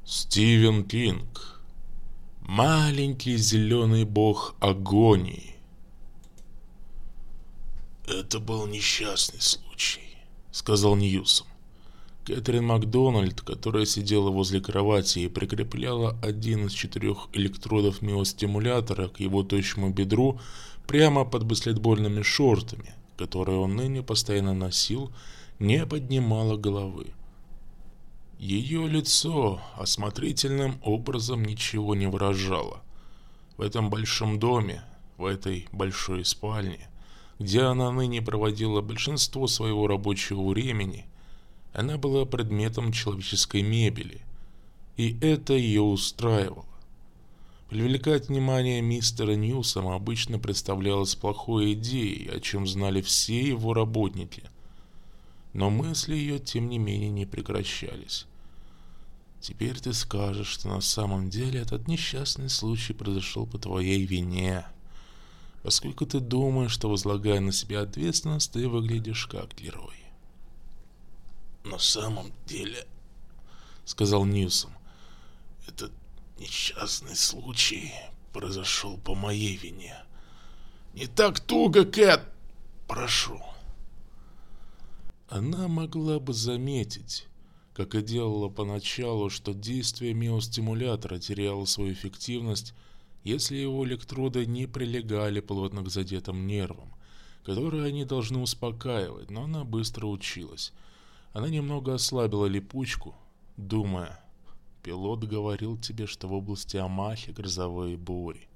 Стивен Кинг. Маленький зеленый бог агонии. «Это был несчастный случай», — сказал Ньюсом. Кэтрин Макдональд, которая сидела возле кровати и прикрепляла один из 4 электродов миостимулятора к его тощему бедру прямо под баскетбольными шортами, которые он ныне постоянно носил, не поднимала головы. Ее лицо осмотрительным образом ничего не выражало. В этом большом доме, в этой большой спальне, где она ныне проводила большинство своего рабочего времени, она была предметом человеческой мебели, и это ее устраивало. Привлекать внимание мистера Ньюсома обычно представлялось плохой идеей, о чем знали все его работники. Но мысли ее, тем не менее, не прекращались. «Теперь ты скажешь, что на самом деле этот несчастный случай произошел по твоей вине, поскольку ты думаешь, что, возлагая на себя ответственность, ты выглядишь как герой». «На самом деле, — сказал Ньюсом, — этот несчастный случай произошел по моей вине. Не так туго, Кэт! Прошу!» Она могла бы заметить, как и делала поначалу, что действие миостимулятора теряло свою эффективность, если его электроды не прилегали плотно к задетым нервам, которые они должны успокаивать, но она быстро училась. Она немного ослабила липучку, думая: «Пилот говорил тебе, что в области Амахи грозовые бури».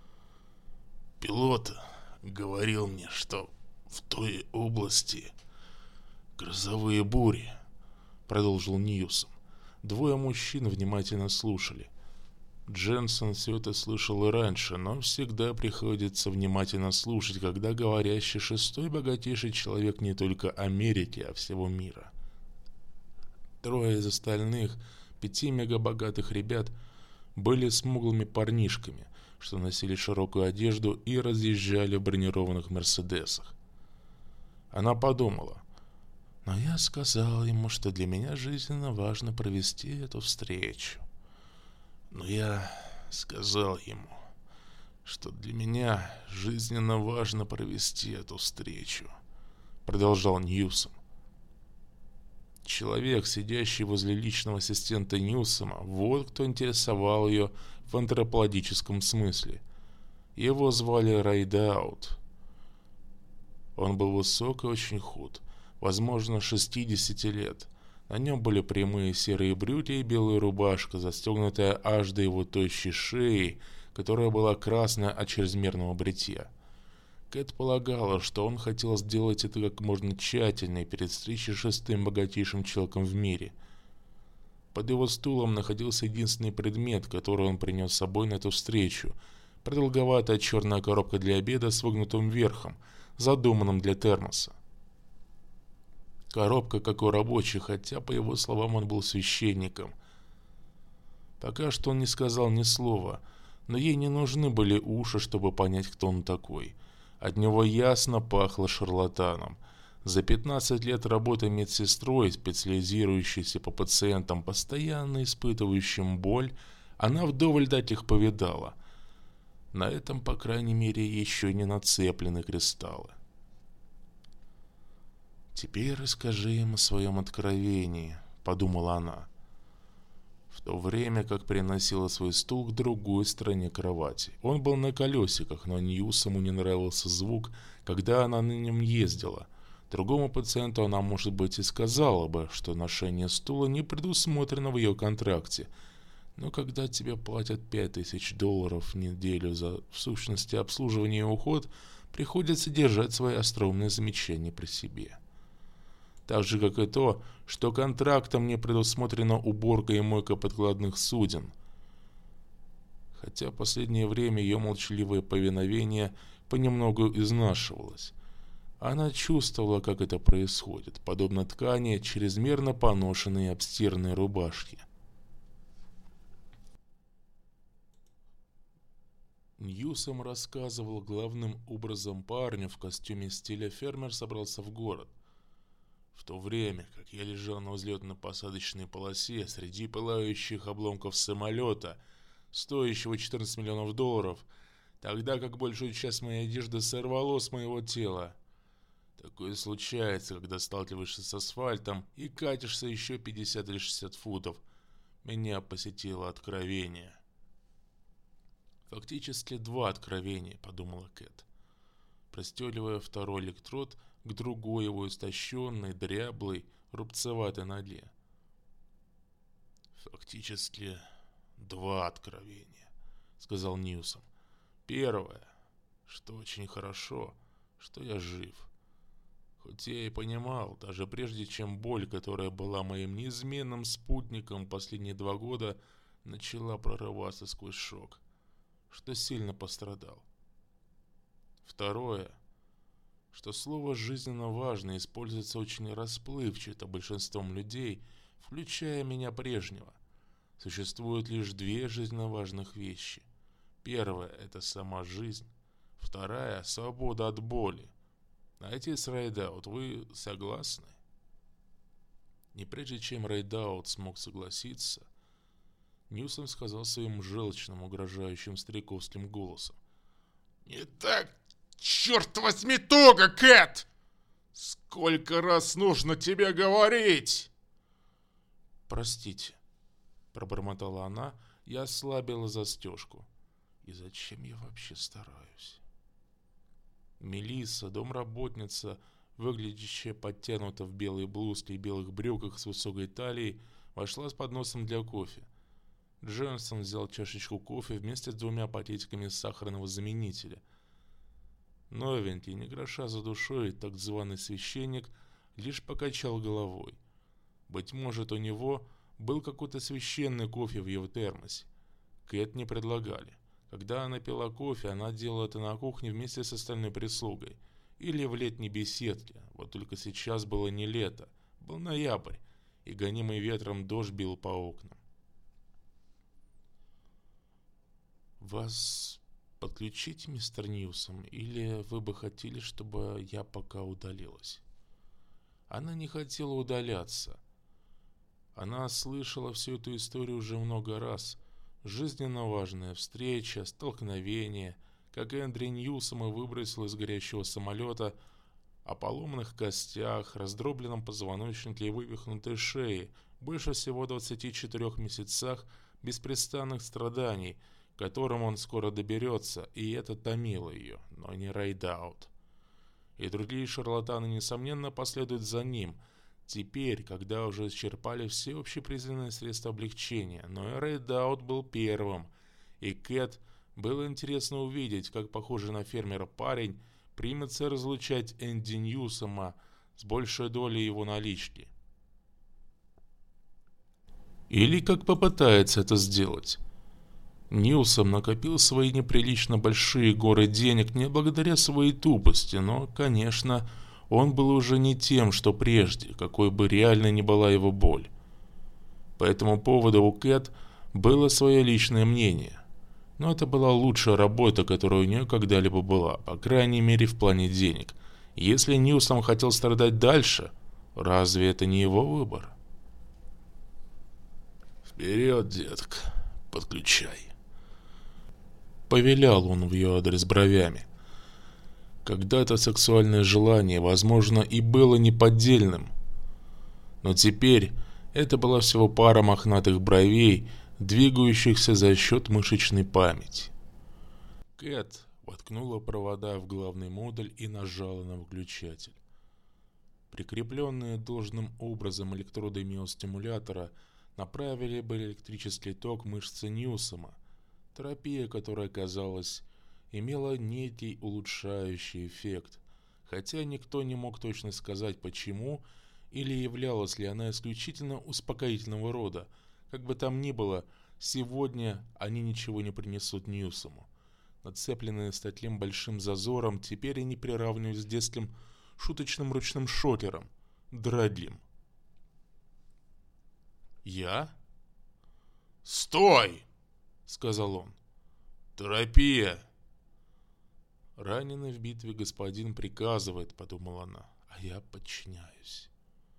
«Пилот говорил мне, что в той области грозовые бури», — продолжил Ньюсом. Двое мужчин внимательно слушали. Дженсон все это слышал и раньше, но всегда приходится внимательно слушать, когда говорящий шестой богатейший человек не только Америки, а всего мира. Трое из остальных 5 мегабогатых ребят были смуглыми парнишками, что носили широкую одежду и разъезжали в бронированных мерседесах. Она подумала: «Но я сказал ему, что для меня жизненно важно провести эту встречу. Но я сказал ему, что для меня жизненно важно провести эту встречу», — продолжал Ньюсом. Человек, сидящий возле личного ассистента Ньюсома, вот кто интересовал ее в антропологическом смысле. Его звали Райдаут. Он был высок и очень худ, возможно, 60 лет. На нем были прямые серые брюки и белая рубашка, застегнутая аж до его тощей шеи, которая была красная от чрезмерного бритья. Кэт полагала, что он хотел сделать это как можно тщательнее перед встречей с шестым богатейшим человеком в мире. Под его стулом находился единственный предмет, который он принес с собой на эту встречу — продолговатая черная коробка для обеда с выгнутым верхом, задуманным для термоса. Коробка, как у рабочих, хотя, по его словам, он был священником. Пока что он не сказал ни слова, но ей не нужны были уши, чтобы понять, кто он такой. От него ясно пахло шарлатаном. За 15 лет работы медсестрой, специализирующейся по пациентам, постоянно испытывающим боль, она вдоволь таких повидала. На этом, по крайней мере, еще не нацеплены кристаллы. «Теперь расскажи им о своем откровении», — подумала она, в то время как приносила свой стул к другой стороне кровати. Он был на колесиках, но Ньюсому не нравился звук, когда она на нем ездила. Другому пациенту она, может быть, и сказала бы, что ношение стула не предусмотрено в ее контракте. Но когда тебе платят $5000 в неделю за, в сущности, обслуживание и уход, приходится держать свои остроумные замечания при себе. Так же, как и то, что контрактом не предусмотрена уборка и мойка подкладных суден. Хотя в последнее время ее молчаливое повиновение понемногу изнашивалось. Она чувствовала, как это происходит, подобно ткани чрезмерно поношенной и обстиранной рубашки. Ньюсом рассказывал главным образом парню в костюме стиля фермер собрался в город. В то время, как я лежал на взлетно-посадочной полосе среди пылающих обломков самолета, стоящего 14 миллионов долларов, тогда как большую часть моей одежды сорвало с моего тела. Такое случается, когда сталкиваешься с асфальтом и катишься еще 50 или 60 футов. Меня посетило откровение. Фактически два откровения, подумала Кэт, простреливая второй электрод к другой его истощенной, дряблой, рубцеватой ноге. Фактически два откровения, сказал Ньюсом. Первое, что очень хорошо, что я жив. Хоть я и понимал, даже прежде чем боль, которая была моим неизменным спутником последние 2 года, начала прорываться сквозь шок, что сильно пострадал. Второе, что слово «жизненно важно» используется очень расплывчато большинством людей, включая меня прежнего. Существует лишь 2 жизненно важных вещи. Первая – это сама жизнь. Вторая – свобода от боли. Отец Райдаут, вы согласны? Не прежде чем Райдаут смог согласиться, Ньюсом сказал своим желчным, угрожающим стариковским голосом. «Не так, черт возьми, туго, Кэт! Сколько раз нужно тебе говорить?» «Простите», — пробормотала она и ослабила застежку. «И зачем я вообще стараюсь?» Мелисса, домработница, выглядящая подтянута в белой блузке и белых брюках с высокой талией, вошла с подносом для кофе. Джонсон взял чашечку кофе вместе с 2 пакетиками сахарного заменителя. Новенький, не гроша за душой, так званый священник лишь покачал головой. Быть может, у него был какой-то священный кофе в его термосе. Кэт не предлагали. Когда она пила кофе, она делала это на кухне вместе с остальной прислугой. Или в летней беседке. Вот только сейчас было не лето, был ноябрь, и гонимый ветром дождь бил по окнам. «Вас подключить, мистер Ньюсом, или вы бы хотели, чтобы я пока удалилась?» Она не хотела удаляться. Она слышала всю эту историю уже много раз. Жизненно важная встреча, столкновение, как Эндрю Ньюсома выбросил из горящего самолета, о поломанных костях, раздробленном позвоночнике и вывихнутой шее, больше всего 24 месяцах беспрестанных страданий, к которым он скоро доберется, и это томило ее, но не Райдаут. И другие шарлатаны, несомненно, последуют за ним, теперь, когда уже исчерпали все общепризнанные средства облегчения, но и Райдаут был первым, и Кэт было интересно увидеть, как похожий на фермера парень примется разлучать Энди Ньюсома с большей долей его налички. Или как попытается это сделать. Ньюсом накопил свои неприлично большие горы денег не благодаря своей тупости, но, конечно, он был уже не тем, что прежде, какой бы реальной ни была его боль. По этому поводу у Кэт было свое личное мнение. Но это была лучшая работа, которая у нее когда-либо была, по крайней мере в плане денег. Если Ньюсом хотел страдать дальше, разве это не его выбор? «Вперед, детка, подключай!» Повелял он в ее адрес бровями. Когда-то сексуальное желание, возможно, и было неподдельным. Но теперь это была всего пара мохнатых бровей, двигающихся за счет мышечной памяти. Кэт воткнула провода в главный модуль и нажала на выключатель. Прикрепленные должным образом электроды миостимулятора направили бы электрический ток мышцы Ньюсома, терапия, которая, казалось, имела некий улучшающий эффект, хотя никто не мог точно сказать, почему или являлась ли она исключительно успокоительного рода. Как бы там ни было, сегодня они ничего не принесут Ньюсому. Нацепленные с таким большим зазором, теперь они приравнивают с детским шуточным ручным шокером, драдлем. «Я?» «Стой!» — сказал он. «Терапия!» «Раненый в битве господин приказывает», — подумала она, — «а я подчиняюсь».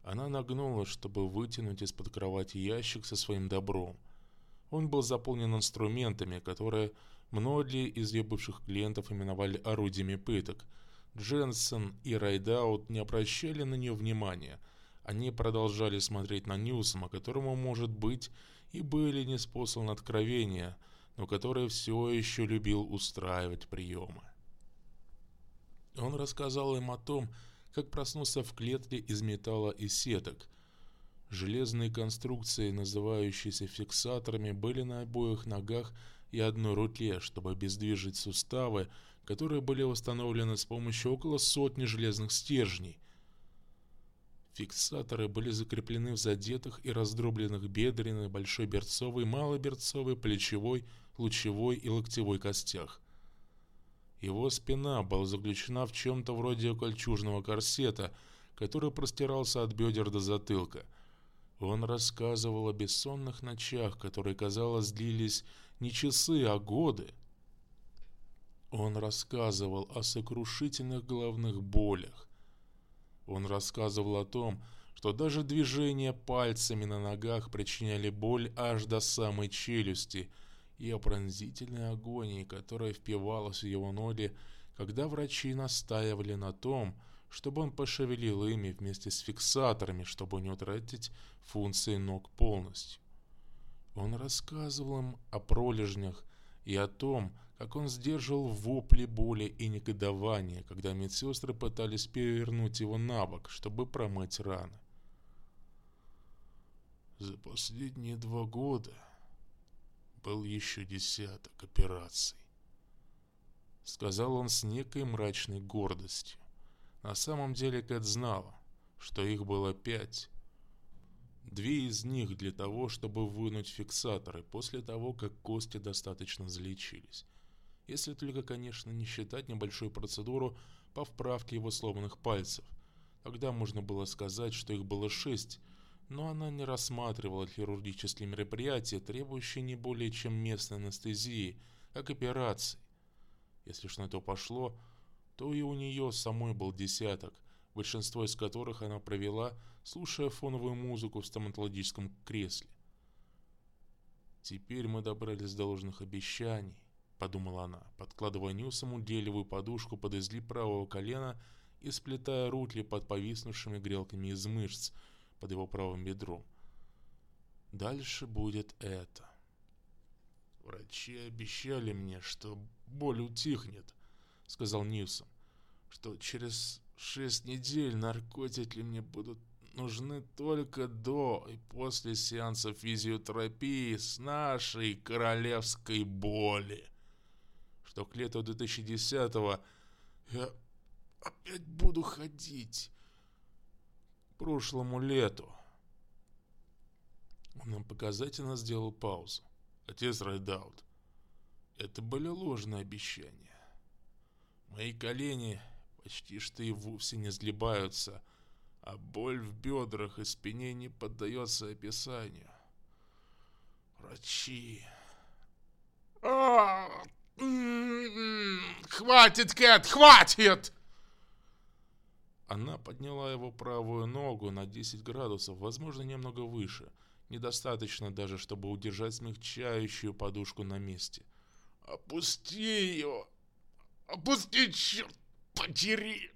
Она нагнулась, чтобы вытянуть из-под кровати ящик со своим добром. Он был заполнен инструментами, которые многие из ее бывших клиентов именовали орудиями пыток. Дженсен и Райдаут не обращали на нее внимания. Они продолжали смотреть на Ньюсома, которому, может быть, и были неспосланы откровения, но который все еще любил устраивать приемы. Он рассказал им о том, как проснулся в клетке из металла и сеток. Железные конструкции, называющиеся фиксаторами, были на обоих ногах и одной руке, чтобы обездвижить суставы, которые были восстановлены с помощью около сотни железных стержней. Фиксаторы были закреплены в задетых и раздробленных бедренной, большой берцовой, малоберцовой, плечевой, лучевой и локтевой костях. Его спина была заключена в чем-то вроде кольчужного корсета, который простирался от бедер до затылка. Он рассказывал о бессонных ночах, которые, казалось, длились не часы, а годы. Он рассказывал о сокрушительных головных болях. Он рассказывал о том, что даже движения пальцами на ногах причиняли боль аж до самой челюсти, и о пронзительной агонии, которая впивалась в его ноги, когда врачи настаивали на том, чтобы он пошевелил ими вместе с фиксаторами, чтобы не утратить функции ног полностью. Он рассказывал им о пролежнях и о том, как он сдерживал вопли боли и негодования, когда медсестры пытались перевернуть его на бок, чтобы промыть раны. За последние 2 года был еще 10 операций, сказал он с некой мрачной гордостью. На самом деле Кэт знала, что их было 5. 2 из них для того, чтобы вынуть фиксаторы после того, как кости достаточно залечились. Если только, конечно, не считать небольшую процедуру по вправке его сломанных пальцев. Тогда можно было сказать, что их было 6, но она не рассматривала хирургические мероприятия, требующие не более чем местной анестезии, как операции. Если ж на то пошло, то и у нее самой был 10, большинство из которых она провела, слушая фоновую музыку в стоматологическом кресле. «Теперь мы добрались до ложных обещаний», — подумала она, подкладывая Ньюсому гелевую подушку под изгиб правого колена и сплетая руки под повиснувшими грелками из мышц под его правым бедром. «Дальше будет это. Врачи обещали мне, что боль утихнет», — сказал Ньюсом, «что через 6 недель наркотики мне будут нужны только до и после сеанса физиотерапии с нашей королевской боли, что к лету 2010-го я опять буду ходить к прошлому лету». Он показательно сделал паузу. «Отец Райдаут, это были ложные обещания. Мои колени почти что и вовсе не сгибаются, а боль в бедрах и спине не поддается описанию. Врачи...» «Хватит, Кэт, хватит!» Она подняла его правую ногу на 10 градусов, возможно, немного выше. Недостаточно даже, чтобы удержать смягчающую подушку на месте. «Опусти ее! Опусти, черт подери!»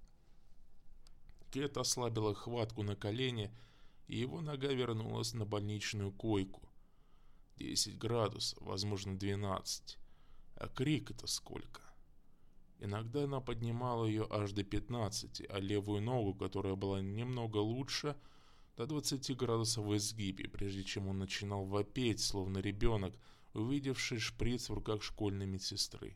Кэт ослабила хватку на колене, и его нога вернулась на больничную койку. 10 градусов, возможно, 12. А крик это сколько? Иногда она поднимала ее аж до 15, а левую ногу, которая была немного лучше, до 20 градусов в изгибе, прежде чем он начинал вопеть, словно ребенок, увидевший шприц в руках школьной медсестры.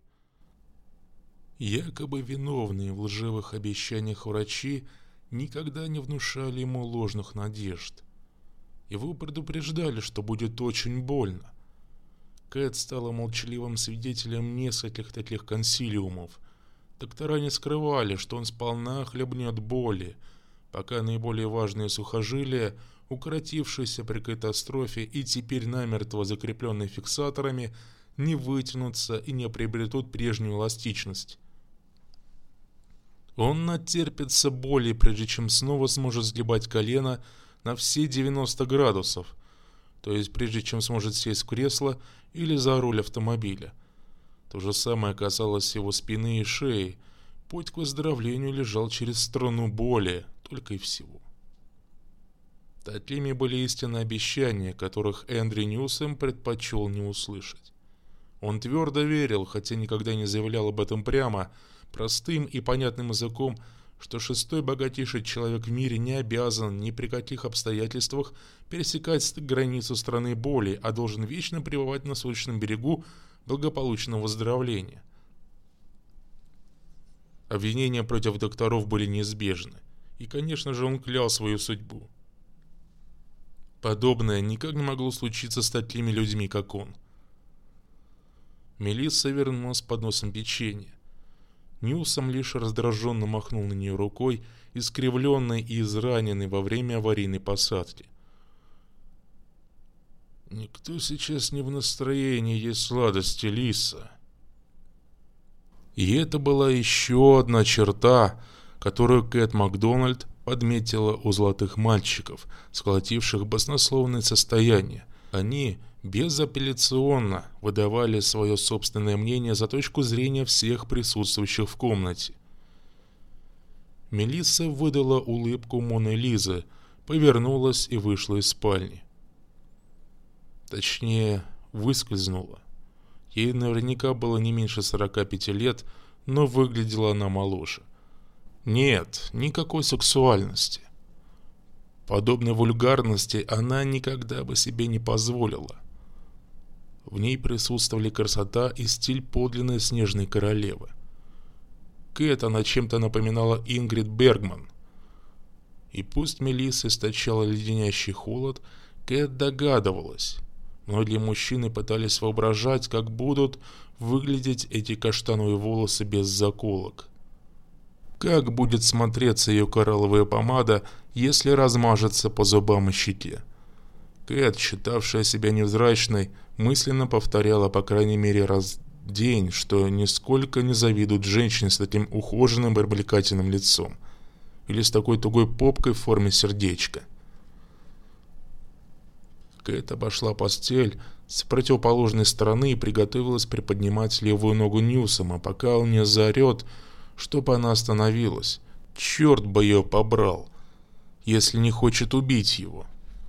Якобы виновные в лживых обещаниях врачи никогда не внушали ему ложных надежд. Его предупреждали, что будет очень больно. Кэт стала молчаливым свидетелем нескольких таких консилиумов. Доктора не скрывали, что он сполна хлебнет боли, пока наиболее важные сухожилия, укоротившиеся при катастрофе и теперь намертво закрепленные фиксаторами, не вытянутся и не приобретут прежнюю эластичность. Он натерпится боли, прежде чем снова сможет сгибать колено на все 90 градусов, то есть прежде чем сможет сесть в кресло или за руль автомобиля. То же самое касалось его спины и шеи. Путь к выздоровлению лежал через струну боли, только и всего. Такими были истинные обещания, которых Эндрю Ньюсом предпочел не услышать. Он твердо верил, хотя никогда не заявлял об этом прямо, простым и понятным языком, что шестой богатейший человек в мире не обязан ни при каких обстоятельствах пересекать границу страны боли, а должен вечно пребывать на солнечном берегу благополучного выздоровления. Обвинения против докторов были неизбежны, и, конечно же, он клял свою судьбу. Подобное никак не могло случиться с такими людьми, как он. Мелисса вернулась с подносом печенья. Ньюсом лишь раздраженно махнул на нее рукой, искривленной и израненной во время аварийной посадки. «Никто сейчас не в настроении есть сладости, Лиса». И это была еще одна черта, которую Кэт Макдональд подметила у золотых мальчиков, сколотивших баснословное состояние. Они безапелляционно выдавали свое собственное мнение за точку зрения всех присутствующих в комнате. Мелисса выдала улыбку Моны Лизы, повернулась и вышла из спальни. Точнее, выскользнула. Ей наверняка было не меньше 45 лет, но выглядела она моложе. Нет, никакой сексуальности. Подобной вульгарности она никогда бы себе не позволила. В ней присутствовали красота и стиль подлинной снежной королевы. Кэт она чем-то напоминала Ингрид Бергман. И пусть Мелисса источала леденящий холод, Кэт догадывалась. Многие мужчины пытались воображать, как будут выглядеть эти каштановые волосы без заколок. Как будет смотреться ее коралловая помада, если размажется по зубам и щеке. Кэт, считавшая себя невзрачной, мысленно повторяла по крайней мере раз в день, что нисколько не завидует женщине с таким ухоженным и привлекательным лицом. Или с такой тугой попкой в форме сердечка. Кэт обошла постель с противоположной стороны и приготовилась приподнимать левую ногу Ньюсома, пока он не заорет, чтобы она остановилась. Черт бы ее побрал, если не хочет убить его.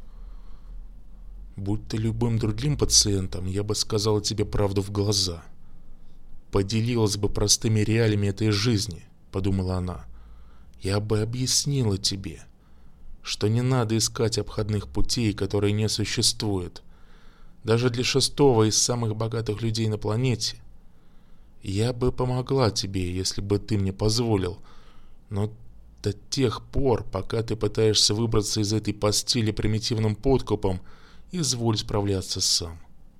Будь ты любым другим пациентом, я бы сказала тебе правду в глаза. Поделилась бы простыми реалиями этой жизни, подумала она. Я бы объяснила тебе, что не надо искать обходных путей, которые не существуют. Даже для шестого из самых богатых людей на планете. Я бы помогла тебе, если бы ты мне позволил, но до тех пор, пока ты пытаешься выбраться из этой постели примитивным подкупом, изволь справляться сам.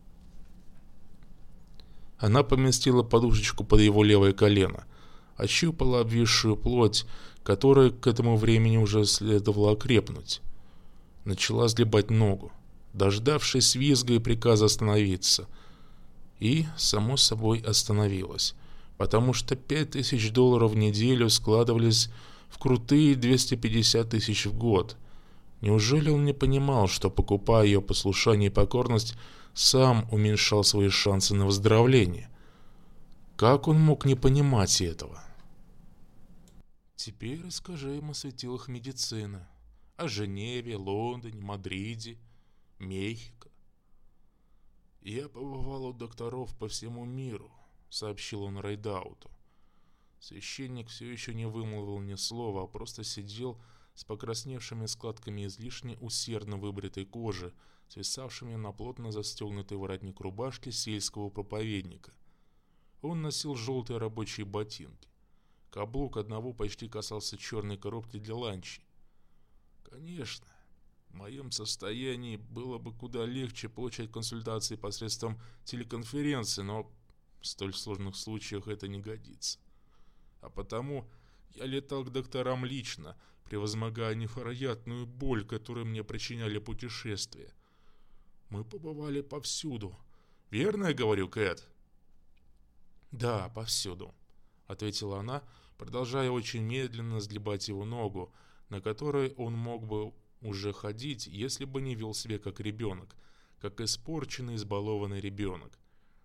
Она поместила подушечку под его левое колено, ощупала обвисшую плоть, которая к этому времени уже следовало окрепнуть. Начала сгибать ногу, дождавшись визга и приказа остановиться. И, само собой, остановилась, потому что $5000 в неделю складывались в крутые 250 тысяч в год. Неужели он не понимал, что, покупая ее послушание и покорность, сам уменьшал свои шансы на выздоровление? Как он мог не понимать этого? Теперь расскажи им о светилах медицины, о Женеве, Лондоне, Мадриде, Мехико. «Я побывал у докторов по всему миру», — сообщил он Райдауту. Священник все еще не вымолвил ни слова, а просто сидел с покрасневшими складками излишне усердно выбритой кожи, свисавшими на плотно застегнутый воротник рубашки сельского проповедника. Он носил желтые рабочие ботинки. Каблук одного почти касался черной коробки для ланчей. Конечно, в моем состоянии было бы куда легче получать консультации посредством телеконференции, но в столь сложных случаях это не годится. А потому я летал к докторам лично, превозмогая невероятную боль, которую мне причиняли путешествия. Мы побывали повсюду. Верно я говорю, Кэт? Да, повсюду, ответила она, продолжая очень медленно сгибать его ногу, на которой он мог бы уже ходить, если бы не вел себя как ребенок, как испорченный, избалованный ребенок.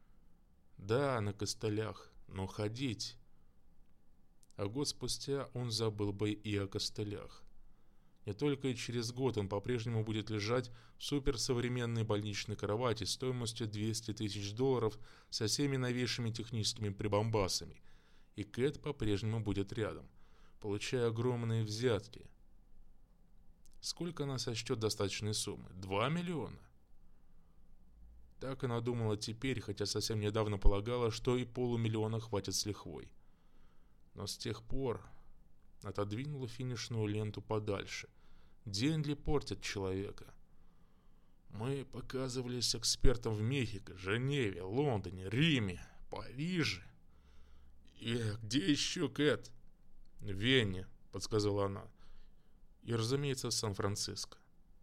Да, на костылях, но ходить. А год спустя он забыл бы и о костылях. Не только и через год он по-прежнему будет лежать в суперсовременной больничной кровати стоимостью $200 000 со всеми новейшими техническими прибамбасами. И Кэт по-прежнему будет рядом, получая огромные взятки. Сколько она сочтет достаточной суммы? 2 миллиона? Так она думала теперь, хотя совсем недавно полагала, что и полумиллиона хватит с лихвой. Но с тех пор отодвинула финишную ленту подальше. Деньги портят человека. Мы показывались экспертам в Мехико, Женеве, Лондоне, Риме, Париже. И где еще, Кэт? В Вене, подсказала она. И, разумеется, в Сан-Франциско.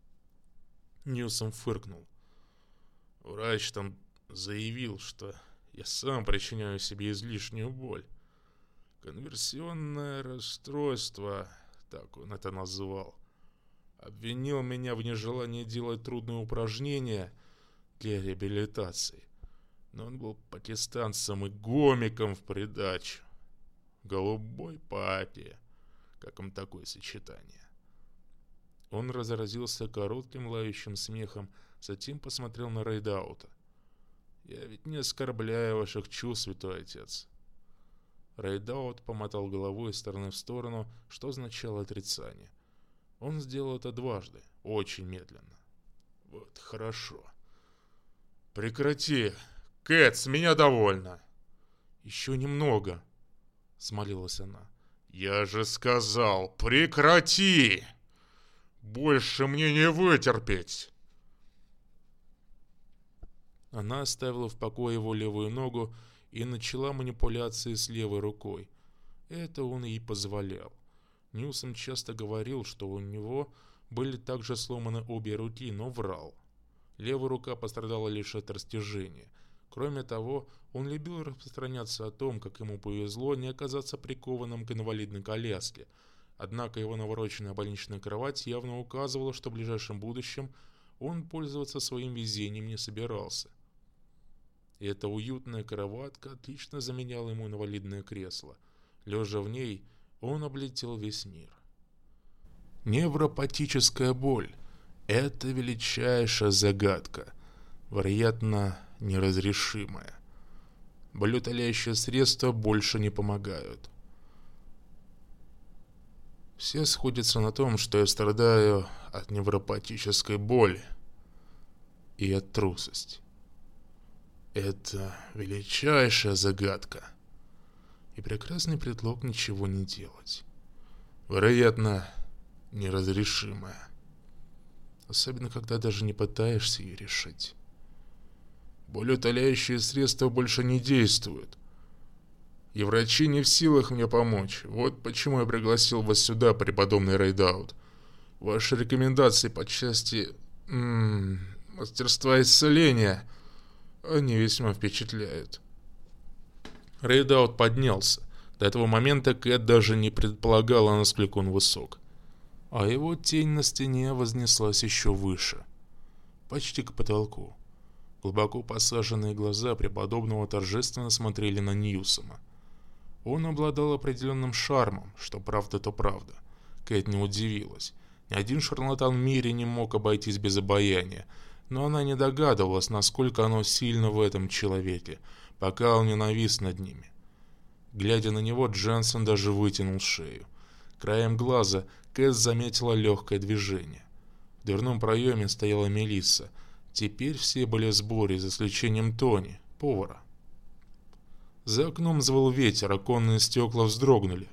Ньюсом фыркнул. Врач там заявил, что я сам причиняю себе излишнюю боль. Конверсионное расстройство, так он это назвал. Обвинил меня в нежелании делать трудные упражнения для реабилитации. Но он был пакистанцем и гомиком в придачу. Голубой папе. Как им такое сочетание? Он разразился коротким лающим смехом, затем посмотрел на Рейдаута. «Я ведь не оскорбляю ваших чувств, святой отец». Рейдаут помотал головой из стороны в сторону, что означало отрицание. Он сделал это дважды, очень медленно. «Вот хорошо. Прекрати. Кэт, с меня довольно». «Еще немного», — смолилась она. «Я же сказал, прекрати! Больше мне не вытерпеть!» Она оставила в покое его левую ногу и начала манипуляции с левой рукой. Это он ей позволял. Ньюсом часто говорил, что у него были также сломаны обе руки, но врал. Левая рука пострадала лишь от растяжения. Кроме того, он любил распространяться о том, как ему повезло не оказаться прикованным к инвалидной коляске. Однако его навороченная больничная кровать явно указывала, что в ближайшем будущем он пользоваться своим везением не собирался. И эта уютная кроватка отлично заменяла ему инвалидное кресло. Лежа в ней, он облетел весь мир. Невропатическая боль – это величайшая загадка, вероятно, неразрешимая. Болеутоляющие средства больше не помогают. Все сходятся на том, что я страдаю от невропатической боли и от трусости. Это величайшая загадка и прекрасный предлог ничего не делать. Вероятно, неразрешимая. Особенно, когда даже не пытаешься ее решить. Болеутоляющие средства больше не действуют. И врачи не в силах мне помочь. Вот почему я пригласил вас сюда, преподобный Рейдаут. Ваши рекомендации по части мастерства исцеления, они весьма впечатляют. Рейдаут поднялся. До этого момента Кэт даже не предполагала, насколько он высок. А его тень на стене вознеслась еще выше. Почти к потолку. Глубоко посаженные глаза преподобного торжественно смотрели на Ньюсома. Он обладал определенным шармом, что правда, то правда. Кэт не удивилась. Ни один шарлатан в мире не мог обойтись без обаяния, но она не догадывалась, насколько оно сильно в этом человеке, пока он не навис над ними. Глядя на него, Дженсен даже вытянул шею. Краем глаза Кэт заметила легкое движение. В дверном проеме стояла Мелисса. Теперь все были в сборе, за исключением Тони, повара. За окном звал ветер, оконные стекла вздрогнули.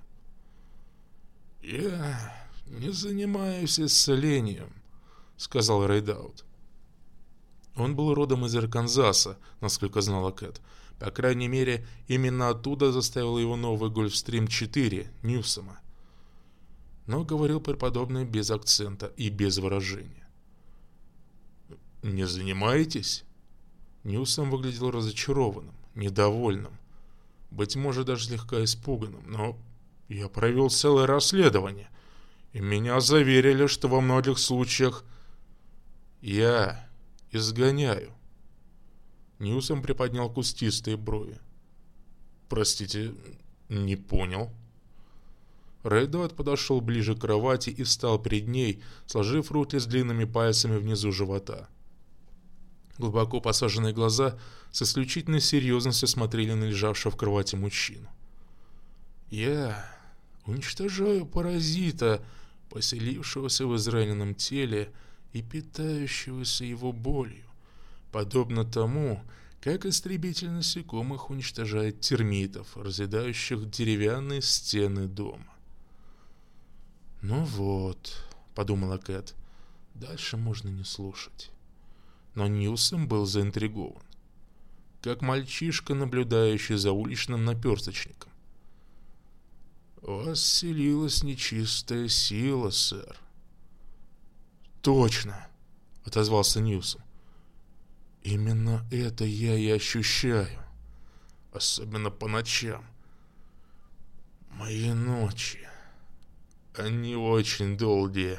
«Я не занимаюсь исцелением», — сказал Рейдаут. Он был родом из Арканзаса, насколько знала Кэт. По крайней мере, именно оттуда заставил его новый Гольфстрим 4 Ньюсома. Но говорил преподобный без акцента и без выражения. «Не занимаетесь?» Ньюсом выглядел разочарованным, недовольным, быть может, даже слегка испуганным. «Но Я провел целое расследование, и меня заверили, что во многих случаях я изгоняю. Ньюсом приподнял кустистые брови. Простите, не понял. Рейдаут подошел ближе к кровати и встал перед ней, сложив руки с длинными пальцами внизу живота. Глубоко посаженные глаза с исключительной серьезностью смотрели на лежавшего в кровати мужчину. «Я уничтожаю паразита, поселившегося в израненном теле и питающегося его болью, подобно тому, как истребитель насекомых уничтожает термитов, разъедающих деревянные стены дома». «Ну вот», — подумала Кэт, — «дальше можно не слушать». Но Ньюсом был заинтригован, как мальчишка, наблюдающий за уличным наперсточником. «У вас селилась нечистая сила, сэр». «Точно», — отозвался Ньюсом. «Именно это я и ощущаю, особенно по ночам. Мои ночи, они очень долгие».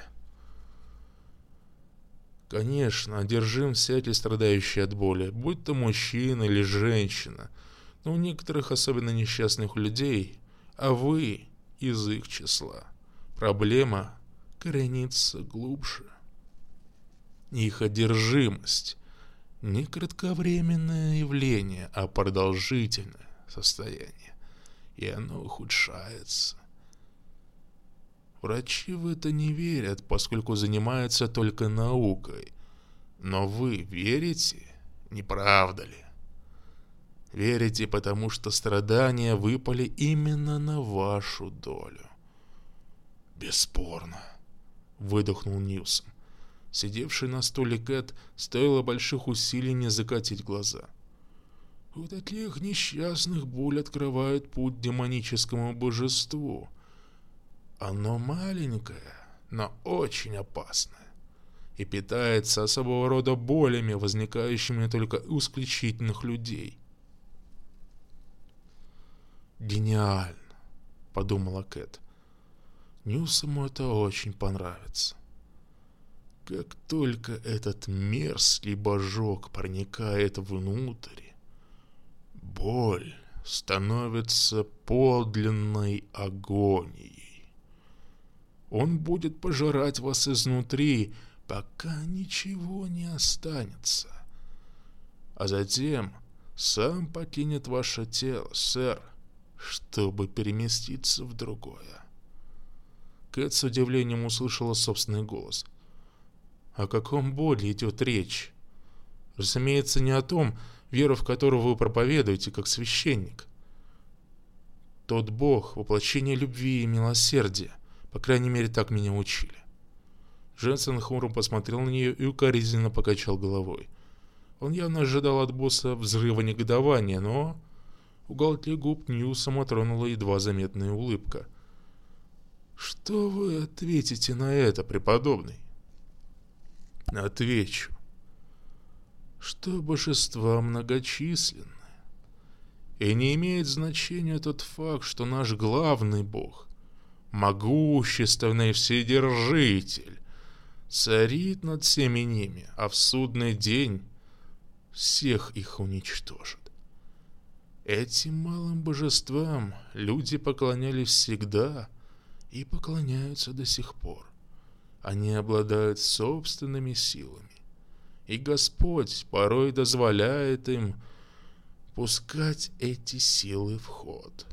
Конечно, одержим всякий страдающий от боли, будь то мужчина или женщина, но у некоторых особенно несчастных людей, а вы из их числа, проблема коренится глубже. Их одержимость не кратковременное явление, а продолжительное состояние, и оно ухудшается. Врачи в это не верят, поскольку занимаются только наукой. Но вы верите, не правда ли? Верите, потому что страдания выпали именно на вашу долю. Бесспорно, выдохнул Ньюсом. Сидевший на стуле Кэт стоило больших усилий не закатить глаза. У таких несчастных боль открывает путь демоническому божеству. Оно маленькое, но очень опасное, и питается особого рода болями, возникающими только у исключительных людей. «Гениально», — подумала Кэт. Ньюсому это очень понравится. Как только этот мерзкий божок проникает внутрь, боль становится подлинной агонией. Он будет пожирать вас изнутри, пока ничего не останется. А затем сам покинет ваше тело, сэр, чтобы переместиться в другое. Кэт с удивлением услышала собственный голос. О каком боли идет речь? Разумеется, не о том, веру в которую вы проповедуете, как священник. Тот Бог — воплощение любви и милосердия. По крайней мере, так меня учили. Дженсен хмуро посмотрел на нее и укоризненно покачал головой. Он явно ожидал от босса взрыва негодования, но уголки губ Ньюсома тронула едва заметная улыбка. «Что вы ответите на это, преподобный?» «Отвечу, что божества многочисленны, и не имеет значения тот факт, что наш главный бог, могущественный вседержитель, царит над всеми ними, а в судный день всех их уничтожит. Этим малым божествам люди поклонялись всегда и поклоняются до сих пор. Они обладают собственными силами, и Господь порой дозволяет им пускать эти силы в ход.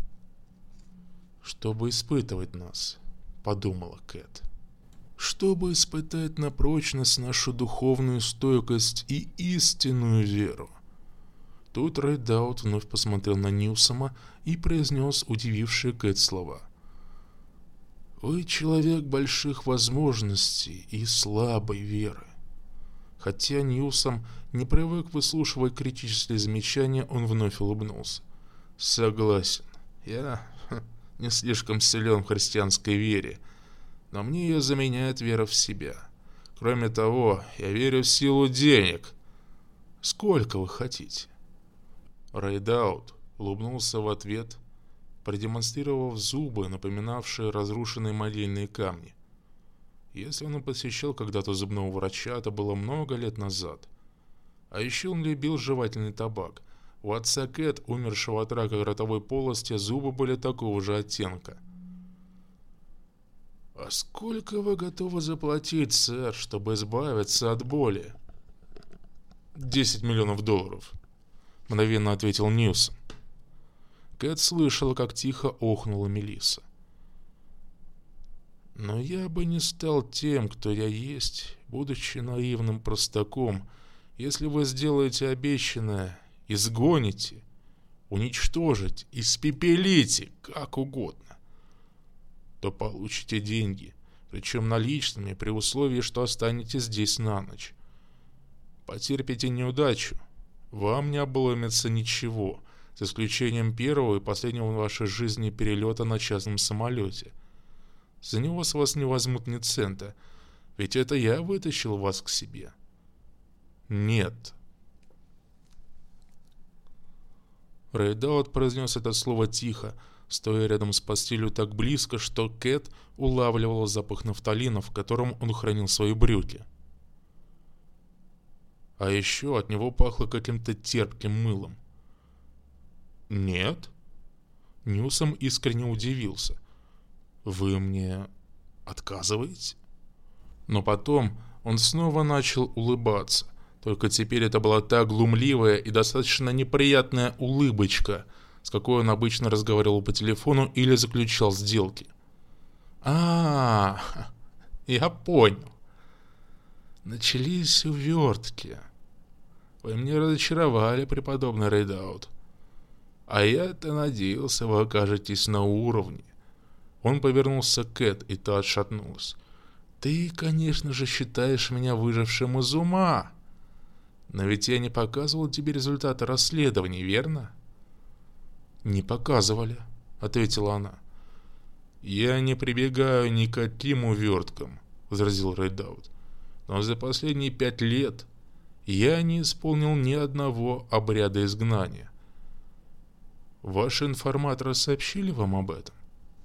«Чтобы испытывать нас», — подумала Кэт. «Чтобы испытать на прочность нашу духовную стойкость и истинную веру». Тут Рейдаут вновь посмотрел на Ньюсома и произнес удивившие Кэт слова. «Вы человек больших возможностей и слабой веры». Хотя Ньюсом не привык выслушивать критические замечания, он вновь улыбнулся. «Согласен, я не слишком силен в христианской вере, но мне ее заменяет вера в себя. Кроме того, я верю в силу денег. Сколько вы хотите?» Рейдаут улыбнулся в ответ продемонстрировав зубы, напоминавшие разрушенные молельные камни. Если он и посещал когда-то зубного врача, это было много лет назад. А еще он любил жевательный табак. У отца Кэт, умершего от рака ротовой полости, зубы были такого же оттенка. «А сколько вы готовы заплатить, сэр, чтобы избавиться от боли?» $10 миллионов, мгновенно ответил Ньюсом. Кэт слышала, как тихо охнула Мелисса. «Но я бы не стал тем, кто я есть, будучи наивным простаком, если вы сделаете обещанное, изгоните, уничтожите, испепелите, как угодно, то получите деньги, причем наличными, при условии, что останетесь здесь на ночь. Потерпите неудачу, вам не обломится ничего, за исключением первого и последнего в вашей жизни перелета на частном самолете. За него с вас не возьмут ни цента, ведь это я вытащил вас к себе». «Нет». Рейдаут произнес это слово тихо, стоя рядом с постелью так близко, что Кэт улавливала запах нафталина, в котором он хранил свои брюки. А еще от него пахло каким-то терпким мылом. «Нет?» Ньюсом искренне удивился. «Вы мне отказываете?» Но потом он снова начал улыбаться. Только теперь это была та глумливая и достаточно неприятная улыбочка, с какой он обычно разговаривал по телефону или заключал сделки. «А, я понял. Начались увертки. Вы мне разочаровали, преподобный Рейдаут. А я-то надеялся, вы окажетесь на уровне». Он повернулся к Кэт, и та отшатнулась. «Ты, конечно же, считаешь меня выжившим из ума. Но ведь я не показывал тебе результаты расследований, верно?» «Не показывали», — ответила она. «Я не прибегаю ни к каким уверткам», — возразил Рейдаут. «Но за последние 5 лет я не исполнил ни одного обряда изгнания. Ваши информаторы сообщили вам об этом?»